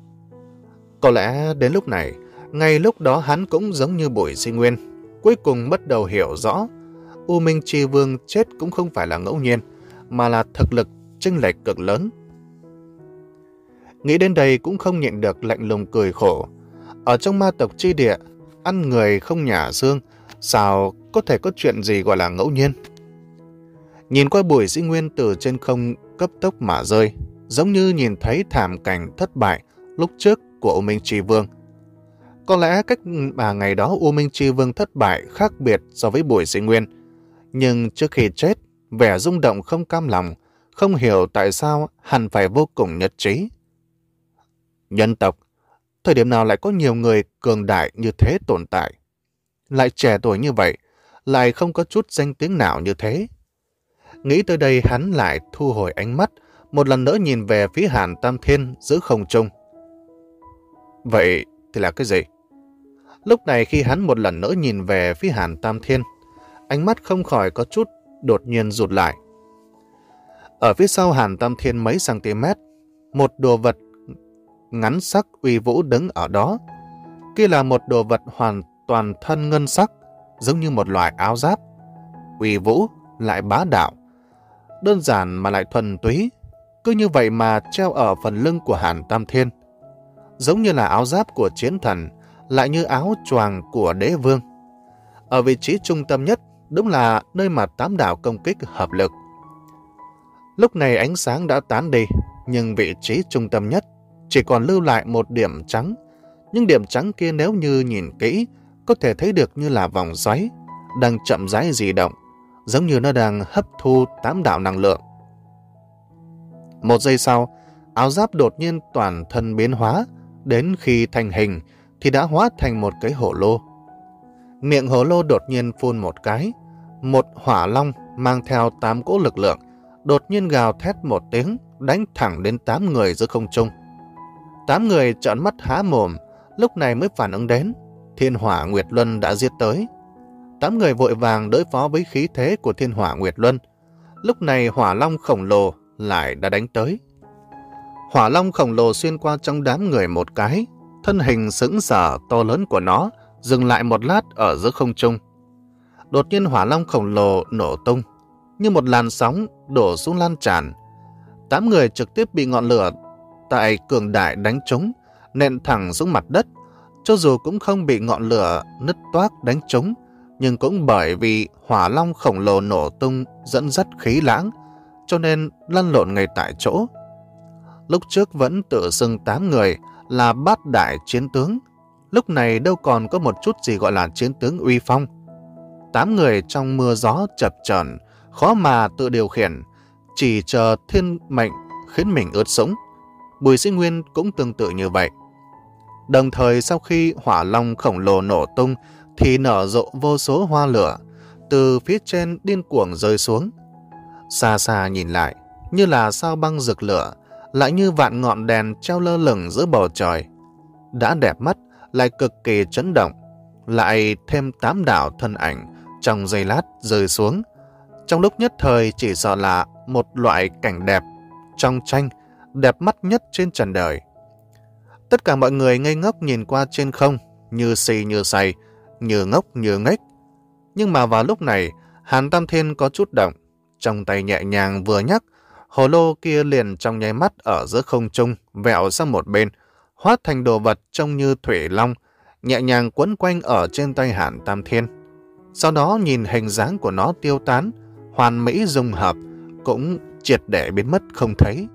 Có lẽ đến lúc này, ngay lúc đó hắn cũng giống như Bùi Sĩ Nguyên, cuối cùng bắt đầu hiểu rõ, U Minh Chi Vương chết cũng không phải là ngẫu nhiên, mà là thực lực chênh lệch cực lớn. Nghĩ đến đây cũng không nhịn được lạnh lùng cười khổ. Ở trong ma tộc chi địa, ăn người không nhả xương, sao có thể có chuyện gì gọi là ngẫu nhiên? Nhìn qua Bùi Sĩ Nguyên từ trên không cấp tốc mà rơi, giống như nhìn thấy thảm cảnh thất bại lúc trước của U Minh Chi Vương. Có lẽ cách mà ngày đó U Minh Chi Vương thất bại khác biệt so với Bùi Sĩ Nguyên, nhưng trước khi chết, vẻ rung động không cam lòng, không hiểu tại sao hẳn phải vô cùng nhất trí. Nhân tộc, thời điểm nào lại có nhiều người cường đại như thế tồn tại? Lại trẻ tuổi như vậy, lại không có chút danh tiếng nào như thế. Nghĩ tới đây hắn lại thu hồi ánh mắt, một lần nữa nhìn về phía Hàn Tam Thiên giữa không trung. Vậy thì là cái gì? Lúc này khi hắn một lần nữa nhìn về phía Hàn Tam Thiên, ánh mắt không khỏi có chút đột nhiên rụt lại. Ở phía sau Hàn Tam Thiên mấy cm, một đồ vật ngắn sắc uy vũ đứng ở đó. Kia là một đồ vật hoàn toàn thân ngân sắc, giống như một loại áo giáp. Uy vũ lại bá đạo, đơn giản mà lại thuần túy, cứ như vậy mà treo ở phần lưng của Hàn Tam Thiên. Giống như là áo giáp của chiến thần, lại như áo choàng của đế vương. Ở vị trí trung tâm nhất, đúng là nơi mà tám đạo công kích hợp lực. Lúc này ánh sáng đã tán đi, nhưng vị trí trung tâm nhất chỉ còn lưu lại một điểm trắng. Nhưng điểm trắng kia nếu như nhìn kỹ, có thể thấy được như là vòng xoáy, đang chậm rãi di động, giống như nó đang hấp thu tám đạo năng lượng. Một giây sau, áo giáp đột nhiên toàn thân biến hóa, đến khi thành hình thì đã hóa thành một cái hổ lô. Miệng hổ lô đột nhiên phun một cái, một hỏa long mang theo tám cỗ lực lượng, đột nhiên gào thét một tiếng, đánh thẳng đến tám người giữa không trung. Tám người trợn mắt há mồm, lúc này mới phản ứng đến, Thiên Hỏa Nguyệt Luân đã giết tới. Tám người vội vàng đối phó với khí thế của Thiên Hỏa Nguyệt Luân. Lúc này hỏa long khổng lồ lại đã đánh tới. Hỏa long khổng lồ xuyên qua trong đám người một cái, thân hình sững sờ to lớn của nó dừng lại một lát ở giữa không trung. Đột nhiên hỏa long khổng lồ nổ tung, như một làn sóng đổ xuống lan tràn. Tám người trực tiếp bị ngọn lửa tại cường đại đánh trúng, nện thẳng xuống mặt đất. Cho dù cũng không bị ngọn lửa nứt toác đánh trúng, nhưng cũng bởi vì hỏa long khổng lồ nổ tung dẫn dắt khí lãng, cho nên lăn lộn ngay tại chỗ. Lúc trước vẫn tự xưng tám người là bát đại chiến tướng, lúc này đâu còn có một chút gì gọi là chiến tướng uy phong. Tám người trong mưa gió chập chờn, khó mà tự điều khiển, chỉ chờ thiên mệnh khiến mình ướt sũng. Bùi Sĩ Nguyên cũng tương tự như vậy. Đồng thời sau khi hỏa long khổng lồ nổ tung thì nở rộ vô số hoa lửa từ phía trên điên cuồng rơi xuống. Xa xa nhìn lại, như là sao băng rực lửa, lại như vạn ngọn đèn treo lơ lửng giữa bầu trời. Đã đẹp mắt, lại cực kỳ chấn động, lại thêm tám đạo thân ảnh trong giây lát rơi xuống. Trong lúc nhất thời chỉ sợ là một loại cảnh đẹp trong tranh, đẹp mắt nhất trên trần đời. Tất cả mọi người ngây ngốc nhìn qua trên không, như si như say, như ngốc như nghếch. Nhưng mà vào lúc này, Hàn Tam Thiên có chút động, trong tay nhẹ nhàng vừa nhắc, hồ lô kia liền trong nháy mắt ở giữa không trung vẹo sang một bên, hóa thành đồ vật trông như thủy long, nhẹ nhàng quấn quanh ở trên tay Hàn Tam Thiên. Sau đó nhìn hình dáng của nó tiêu tán, hoàn mỹ dung hợp, cũng triệt để biến mất không thấy.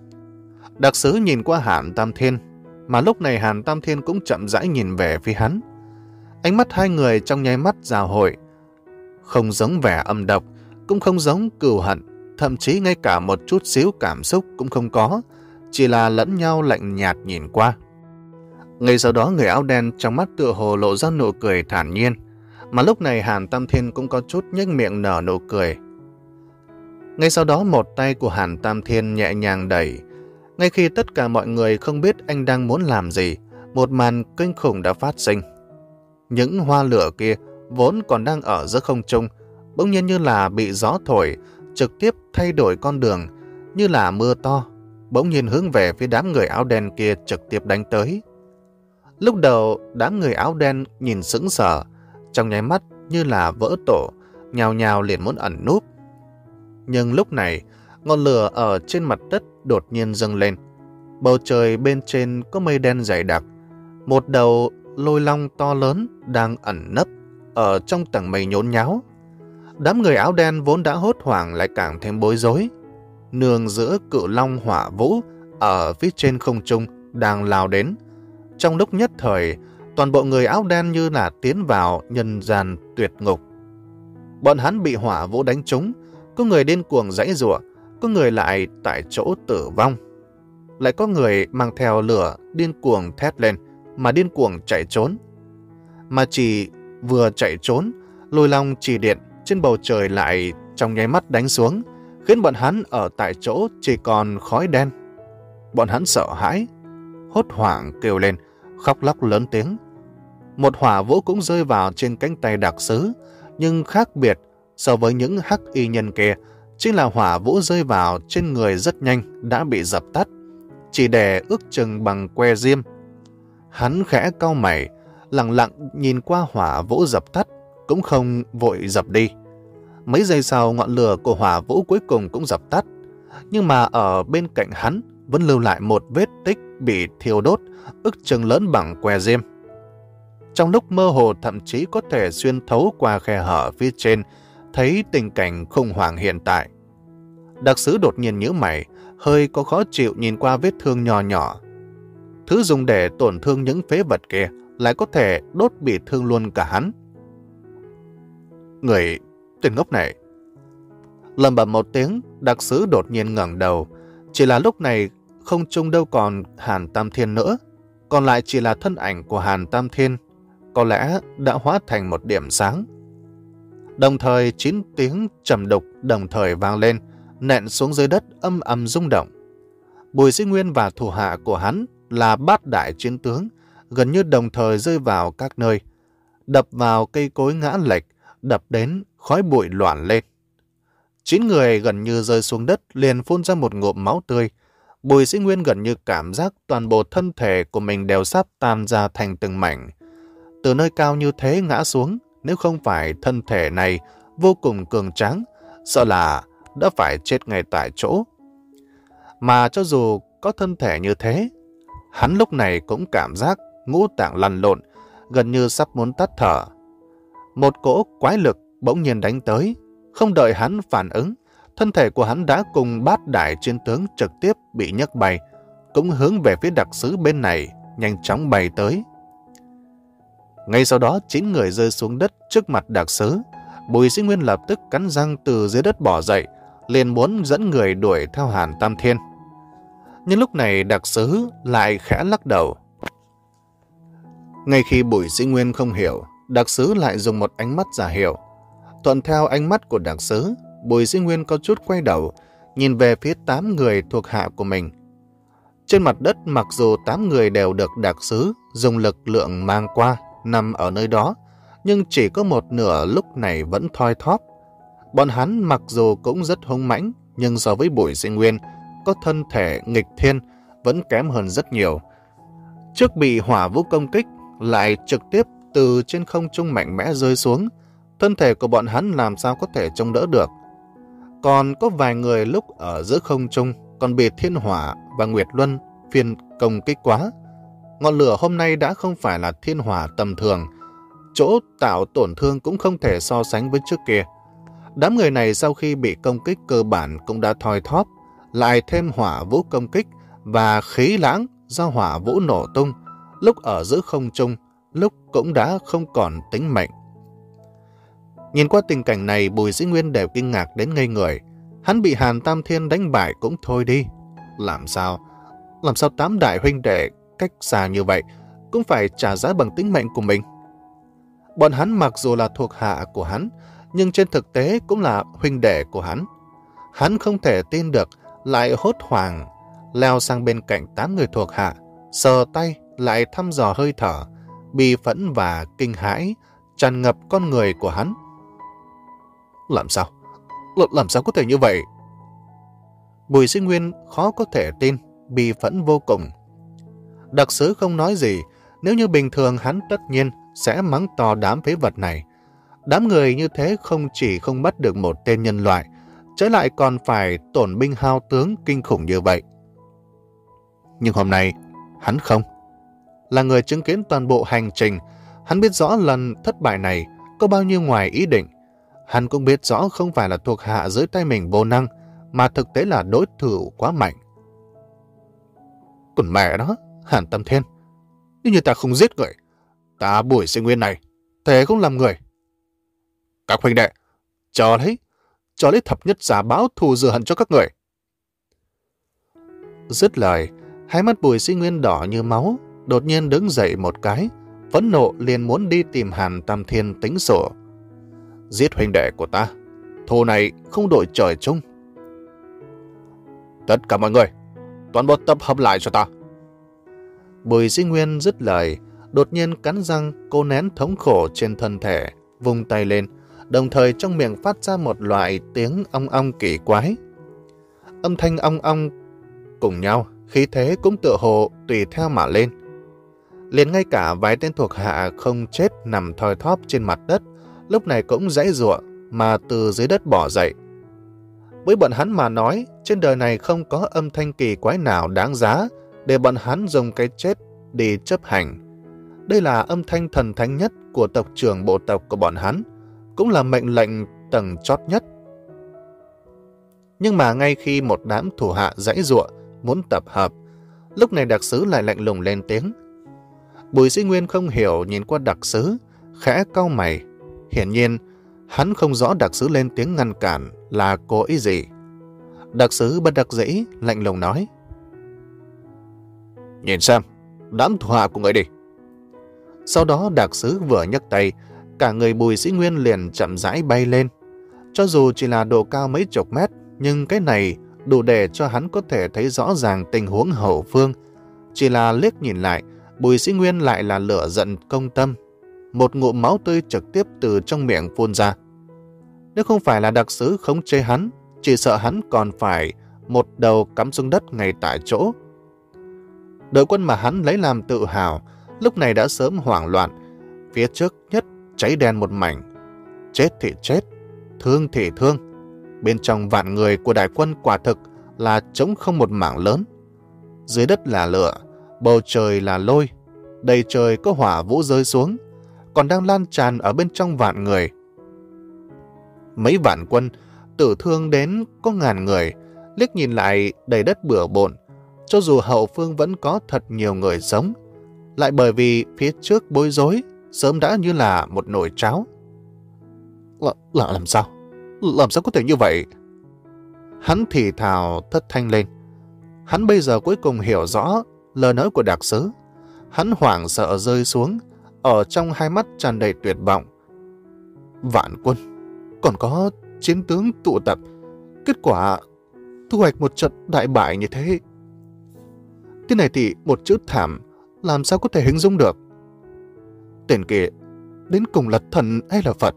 Đặc sứ nhìn qua Hàn Tam Thiên, mà lúc này Hàn Tam Thiên cũng chậm rãi nhìn về phía hắn. Ánh mắt hai người trong nháy mắt giao hội, không giống vẻ âm độc, cũng không giống cừu hận, thậm chí ngay cả một chút xíu cảm xúc cũng không có, chỉ là lẫn nhau lạnh nhạt nhìn qua. Ngay sau đó người áo đen trong mắt tựa hồ lộ ra nụ cười thản nhiên, mà lúc này Hàn Tam Thiên cũng có chút nhếch miệng nở nụ cười. Ngay sau đó một tay của Hàn Tam Thiên nhẹ nhàng đẩy. Ngay khi tất cả mọi người không biết anh đang muốn làm gì, một màn kinh khủng đã phát sinh. Những hoa lửa kia vốn còn đang ở giữa không trung, bỗng nhiên như là bị gió thổi, trực tiếp thay đổi con đường, như là mưa to, bỗng nhiên hướng về phía đám người áo đen kia trực tiếp đánh tới. Lúc đầu đám người áo đen nhìn sững sờ, trong nháy mắt như là vỡ tổ, nhào nhào liền muốn ẩn núp. Nhưng lúc này, ngọn lửa ở trên mặt đất đột nhiên dâng lên. Bầu trời bên trên có mây đen dày đặc, một đầu lôi long to lớn đang ẩn nấp ở trong tầng mây nhốn nháo. Đám người áo đen vốn đã hốt hoảng lại càng thêm bối rối. Nương giữa cự long hỏa vũ ở phía trên không trung đang lao đến. Trong lúc nhất thời, toàn bộ người áo đen như là tiến vào nhân gian tuyệt ngục. Bọn hắn bị hỏa vũ đánh trúng, có người điên cuồng giãy giụa, có người lại tại chỗ tử vong. Lại có người mang theo lửa điên cuồng thét lên mà điên cuồng chạy trốn. Mà chỉ vừa chạy trốn, lôi long chỉ điện trên bầu trời lại trong nháy mắt đánh xuống, khiến bọn hắn ở tại chỗ chỉ còn khói đen. Bọn hắn sợ hãi, hốt hoảng kêu lên, khóc lóc lớn tiếng. Một hỏa vũ cũng rơi vào trên cánh tay đặc sứ, nhưng khác biệt so với những hắc y nhân kia, chính là hỏa vũ rơi vào trên người rất nhanh đã bị dập tắt, chỉ để ước chừng bằng que diêm. Hắn khẽ cau mày, lặng lặng nhìn qua hỏa vũ dập tắt, cũng không vội dập đi. Mấy giây sau, ngọn lửa của hỏa vũ cuối cùng cũng dập tắt, nhưng mà ở bên cạnh hắn vẫn lưu lại một vết tích bị thiêu đốt, ước chừng lớn bằng que diêm. Trong lúc mơ hồ thậm chí có thể xuyên thấu qua khe hở phía trên, thấy tình cảnh khủng hoảng hiện tại. Đặc sứ đột nhiên nhíu mày, hơi có khó chịu nhìn qua vết thương nhỏ nhỏ. Thứ dùng để tổn thương những phế vật kia lại có thể đốt bị thương luôn cả hắn. Người tên ngốc này. Lầm bầm một tiếng, đặc sứ đột nhiên ngẩng đầu. Chỉ là lúc này không trung đâu còn Hàn Tam Thiên nữa, còn lại chỉ là thân ảnh của Hàn Tam Thiên, có lẽ đã hóa thành một điểm sáng. Đồng thời chín tiếng trầm đục đồng thời vang lên, nện xuống dưới đất âm ầm rung động. Bùi Dĩ Nguyên và thủ hạ của hắn là bát đại chiến tướng gần như đồng thời rơi vào các nơi, đập vào cây cối ngã lệch, đập đến khói bụi loạn lên. Chín người gần như rơi xuống đất liền phun ra một ngụm máu tươi. Bùi Dĩ Nguyên gần như cảm giác toàn bộ thân thể của mình đều sắp tan ra thành từng mảnh. Từ nơi cao như thế ngã xuống, nếu không phải thân thể này vô cùng cường tráng, sợ là đã phải chết ngay tại chỗ. Mà cho dù có thân thể như thế, hắn lúc này cũng cảm giác ngũ tạng lăn lộn, gần như sắp muốn tắt thở. Một cỗ quái lực bỗng nhiên đánh tới, không đợi hắn phản ứng, thân thể của hắn đã cùng bát đại chiến tướng trực tiếp bị nhấc bay, cũng hướng về phía đặc sứ bên này, nhanh chóng bay tới. Ngay sau đó, chín người rơi xuống đất trước mặt đặc sứ. Bùi Dĩ Nguyên lập tức cắn răng từ dưới đất bỏ dậy, liền muốn dẫn người đuổi theo Hàn Tam Thiên. Nhưng lúc này đặc sứ lại khẽ lắc đầu. Ngay khi Bùi Dĩ Nguyên không hiểu, đặc sứ lại dùng một ánh mắt giả hiệu. Thuận theo ánh mắt của đặc sứ, Bùi Dĩ Nguyên có chút quay đầu, nhìn về phía tám người thuộc hạ của mình. Trên mặt đất, mặc dù tám người đều được đặc sứ dùng lực lượng mang qua, nằm ở nơi đó, nhưng chỉ có một nửa lúc này vẫn thoi thóp. Bọn hắn mặc dù cũng rất hung mãnh, nhưng so với Bùi Dĩ Nguyên, có thân thể nghịch thiên, vẫn kém hơn rất nhiều. Trước bị hỏa vũ công kích, lại trực tiếp từ trên không trung mạnh mẽ rơi xuống, thân thể của bọn hắn làm sao có thể chống đỡ được. Còn có vài người lúc ở giữa không trung còn bị thiên hỏa và nguyệt luân phiên công kích quá. Ngọn lửa hôm nay đã không phải là thiên hỏa tầm thường, chỗ tạo tổn thương cũng không thể so sánh với trước kia. Đám người này sau khi bị công kích cơ bản cũng đã thoi thóp, lại thêm hỏa vũ công kích và khí lãng do hỏa vũ nổ tung, lúc ở giữa không trung, lúc cũng đã không còn tính mệnh. Nhìn qua tình cảnh này, Bùi Dĩ Nguyên đều kinh ngạc đến ngây người. Hắn bị Hàn Tam Thiên đánh bại cũng thôi đi. Làm sao? Làm sao tám đại huynh đệ cách xa như vậy cũng phải trả giá bằng tính mệnh của mình? Bọn hắn mặc dù là thuộc hạ của hắn, nhưng trên thực tế cũng là huynh đệ của hắn. Hắn không thể tin được, lại hốt hoảng leo sang bên cạnh tám người thuộc hạ, sờ tay lại thăm dò hơi thở, bi phẫn và kinh hãi tràn ngập con người của hắn. Làm sao? L làm sao có thể như vậy? Bùi Dĩ Nguyên khó có thể tin, bi phẫn vô cùng. Đặc sứ không nói gì, nếu như bình thường hắn tất nhiên sẽ mắng to đám phế vật này. Đám người như thế không chỉ không bắt được một tên nhân loại, trái lại còn phải tổn binh hao tướng kinh khủng như vậy. Nhưng hôm nay, hắn không. Là người chứng kiến toàn bộ hành trình, hắn biết rõ lần thất bại này có bao nhiêu ngoài ý định. Hắn cũng biết rõ không phải là thuộc hạ dưới tay mình vô năng, mà thực tế là đối thủ quá mạnh. Còn mẹ đó, Hàn Tam Thiên, nếu như ta không giết người, ta Bùi Dĩ Nguyên này, thế không làm người. Các huynh đệ, chờ lấy, chờ lấy thập nhất giả báo thù rửa hận cho các người. Dứt lời, hai mắt Bùi Dĩ Nguyên đỏ như máu, đột nhiên đứng dậy một cái, phẫn nộ liền muốn đi tìm Hàn Tam Thiên tính sổ. Giết huynh đệ của ta, thù này không đổi trời chung. Tất cả mọi người, toàn bộ tập hợp lại cho ta. Bùi Dĩ Nguyên dứt lời, đột nhiên cắn răng cố nén thống khổ trên thân thể, vung tay lên, đồng thời trong miệng phát ra một loại tiếng ong ong kỳ quái. Âm thanh ong ong cùng nhau, khí thế cũng tựa hồ tùy theo mà lên. Liền ngay cả vài tên thuộc hạ không chết nằm thoi thóp trên mặt đất, lúc này cũng giãy giụa mà từ dưới đất bỏ dậy. Với bọn hắn mà nói, trên đời này không có âm thanh kỳ quái nào đáng giá để bọn hắn dùng cái chết đi chấp hành. Đây là âm thanh thần thánh nhất của tộc trưởng bộ tộc của bọn hắn, cũng là mệnh lệnh tầng chót nhất. Nhưng mà ngay khi một đám thủ hạ giãy giụa muốn tập hợp, lúc này đặc sứ lại lạnh lùng lên tiếng. Bùi Dĩ Nguyên không hiểu nhìn qua đặc sứ, khẽ cau mày. Hiển nhiên, hắn không rõ đặc sứ lên tiếng ngăn cản là cố ý gì. Đặc sứ bất đắc dĩ, lạnh lùng nói. Nhìn xem, đám thủ hạ của người đi. Sau đó đặc sứ vừa nhấc tay, cả người Bùi Dĩ Nguyên liền chậm rãi bay lên. Cho dù chỉ là độ cao mấy chục mét, nhưng cái này đủ để cho hắn có thể thấy rõ ràng tình huống hậu phương. Chỉ là liếc nhìn lại, Bùi Dĩ Nguyên lại là lửa giận công tâm. Một ngụm máu tươi trực tiếp từ trong miệng phun ra. Nếu không phải là đặc sứ khống chế hắn, chỉ sợ hắn còn phải một đầu cắm xuống đất ngay tại chỗ. Đội quân mà hắn lấy làm tự hào, lúc này đã sớm hoảng loạn. Phía trước nhất cháy đen một mảnh. Chết thì chết, thương thì thương. Bên trong vạn người của đại quân quả thực là trống không một mảng lớn. Dưới đất là lửa, bầu trời là lôi, đầy trời có hỏa vũ rơi xuống, còn đang lan tràn ở bên trong vạn người. Mấy vạn quân, tử thương đến có ngàn người, liếc nhìn lại đầy đất bừa bộn. Cho dù hậu phương vẫn có thật nhiều người sống, lại bởi vì phía trước bối rối, sớm đã như là một nồi cháo. Là, là làm sao? Làm sao có thể như vậy? Hắn thì thào thất thanh lên. Hắn bây giờ cuối cùng hiểu rõ lời nói của đặc sứ. Hắn hoảng sợ rơi xuống, ở trong hai mắt tràn đầy tuyệt vọng. Vạn quân, còn có chiến tướng tụ tập, kết quả thu hoạch một trận đại bại như thế. Thế này thì một chữ thảm, làm sao có thể hình dung được? Tên kia, đến cùng là thần hay là Phật?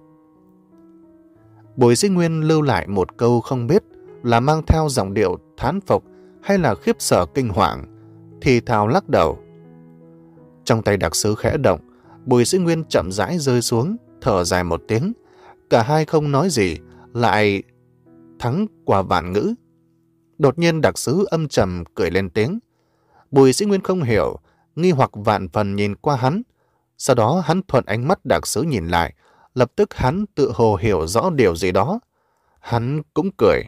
Bùi Dĩ Nguyên lưu lại một câu không biết là mang theo giọng điệu thán phục hay là khiếp sợ kinh hoàng, thì thào lắc đầu. Trong tay đặc sứ khẽ động, Bùi Dĩ Nguyên chậm rãi rơi xuống, thở dài một tiếng. Cả hai không nói gì, lại thắng qua vạn ngữ. Đột nhiên đặc sứ âm trầm cười lên tiếng. Bùi Dĩ Nguyên không hiểu, nghi hoặc vạn phần nhìn qua hắn. Sau đó hắn thuận ánh mắt đặc sứ nhìn lại, lập tức hắn tự hồ hiểu rõ điều gì đó. Hắn cũng cười.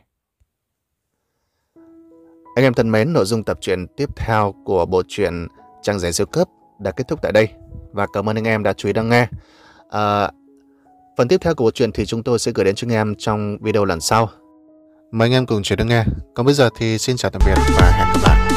Anh em thân mến, nội dung tập truyện tiếp theo của bộ truyện Trang Giấy Siêu Cấp đã kết thúc tại đây. Và cảm ơn anh em đã chú ý lắng nghe. À, phần tiếp theo của bộ truyện thì chúng tôi sẽ gửi đến cho anh em trong video lần sau. Mời anh em cùng chú ý lắng nghe. Còn bây giờ thì xin chào tạm biệt và hẹn gặp lại.